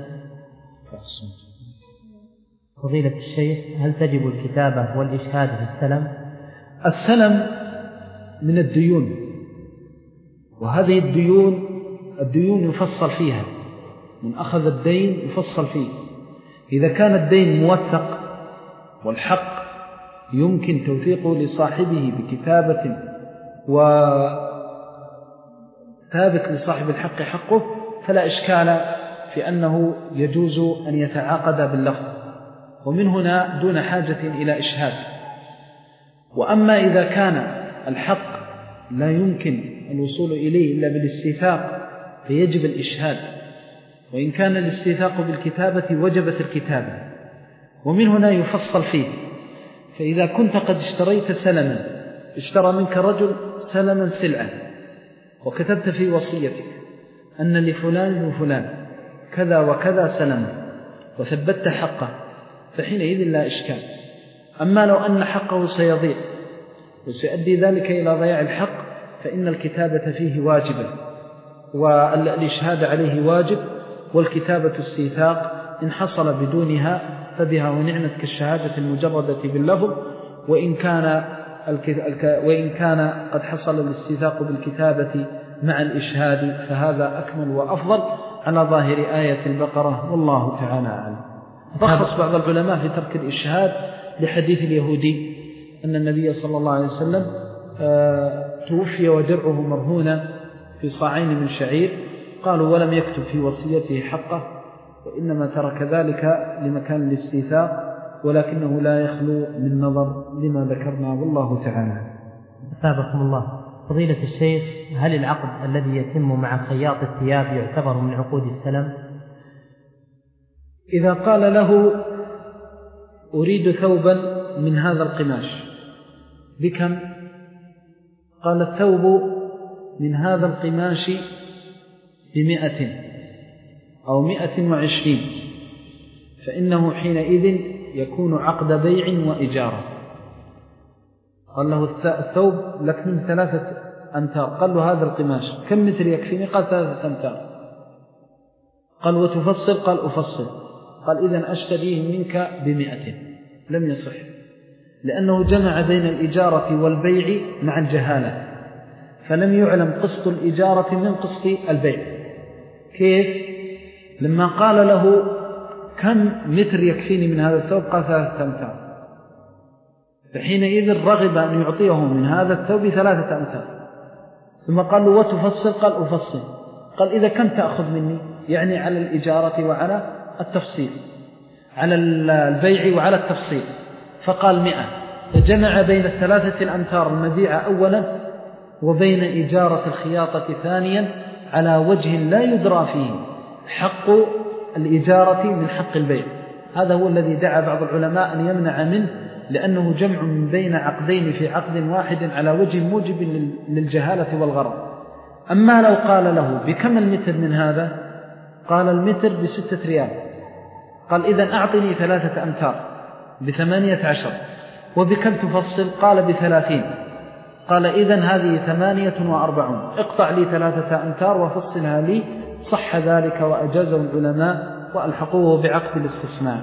A: فضيلة الشيخ، هل تجب الكتابة والإشهاد في السلم؟
B: السلم من الديون، وهذه الديون الديون يفصل فيها، من أخذ الدين يفصل فيه. إذا كان الدين موثق والحق يمكن توثيقه لصاحبه بكتابة وثابت لصاحب الحق حقه، فلا إشكال في أنه يجوز أن يتعاقد باللفظ، ومن هنا دون حاجة إلى إشهاد. وأما إذا كان الحق لا يمكن الوصول إليه إلا بالاستيثاق فيجب الإشهاد، وإن كان الاستيثاق بالكتابة وجبت الكتابة، ومن هنا يفصل فيه. فإذا كنت قد اشتريت سلما، اشترى منك رجل سلما سلعة، وكتبت في وصيتك أن لفلان وفلان كذا وكذا سلما، وثبت حقه، فحينئذ لا إشكال. أما لو أن حقه سيضيع وسيؤدي ذلك إلى ضياع الحق، فإن الكتابة فيه واجبة، والإشهاد عليه واجب، والكتابة استيثاق إن حصل بدونها فبها ونعمت كالشهادة المجردة باللفظ. وإن كان وإن كان قد حصل الاستيثاق بالكتابة مع الإشهاد فهذا أكمل وأفضل على ظاهر آية البقرة، والله تعالى أعلم. رخص بعض العلماء في ترك الإشهاد لحديث اليهودي أن النبي صلى الله عليه وسلم توفي ودرعه مرهونة في صاعين من شعير، قالوا ولم يكتب في وصيته حقه، وإنما ترك ذلك لمكان الاستيثاق، ولكنه لا يخلو من نظر لما ذكرنا، والله تعالى.
A: أثابكم الله. فضيلة الشيخ، هل العقد الذي يتم مع خياط الثياب يعتبر من عقود السلم؟
B: إذا قال له أريد ثوبا من هذا القماش بكم؟ قال الثوب من هذا القماش بمئة أو مئة وعشرين، فإنه حينئذ يكون عقد بيع وإجارة. قال له الثوب لك من ثلاثة أمتار، قال له هذا القماش كم متر يكفيني؟ قال ثلاثة أمتار. قال وتفصل؟ قال أفصل. قال إذن أشتريه منك بمئة. لم يصح، لأنه جمع بين الإجارة والبيع مع الجهالة، فلم يعلم قسط الإجارة من قسط البيع. كيف؟ لما قال له كم متر يكفيني من هذا الثوب؟ قال ثلاثة أمتار، فحينئذ رغب أن يعطيه من هذا الثوب ثلاثة أمتار. ثم قال له وتفصل؟ قال أفصل. قال إذا كم تأخذ مني؟ يعني على الإجارة وعلى التفصيل، على البيع وعلى التفصيل. فقال مئة، فجمع بين الثلاثة الأمتار المبيعة أولا وبين إجارة الخياطة ثانيا على وجه لا يدرى فيه حق الإجارة من حق البيع. هذا هو الذي دعا بعض العلماء أن يمنع منه، لأنه جمع من بين عقدين في عقد واحد على وجه موجب للجهالة والغرض. أما لو قال له بكم المتر من هذا؟ قال المتر بستة ريال. قال إذن أعطني ثلاثة أمتار بثمانية عشر. وبكم تفصل؟ قال بثلاثين. قال إذن هذه ثمانية وأربعون، اقطع لي ثلاثة أمتار وفصلها لي. صح ذلك وأجازه العلماء وألحقوه بعقد الاستثناء.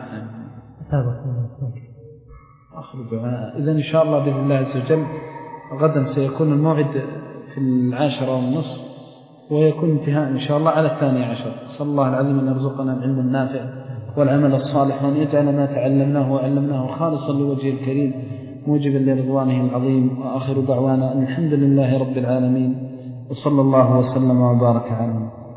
B: آخر دعاء. إذن إن شاء الله بإذن الله عز وجل غدا سيكون الموعد في العاشرة والنصف، ويكون انتهاء إن شاء الله على الثاني عشر. صلى الله العظيم أن يرزقنا العلم النافع والعمل الصالح، وأن يجعل ما تعلمناه وعلمناه خالصا لوجه الكريم، موجبا لرضوانه العظيم. وآخر دعوانا أن الحمد لله رب العالمين، وصلى الله وسلم وبارك عليه.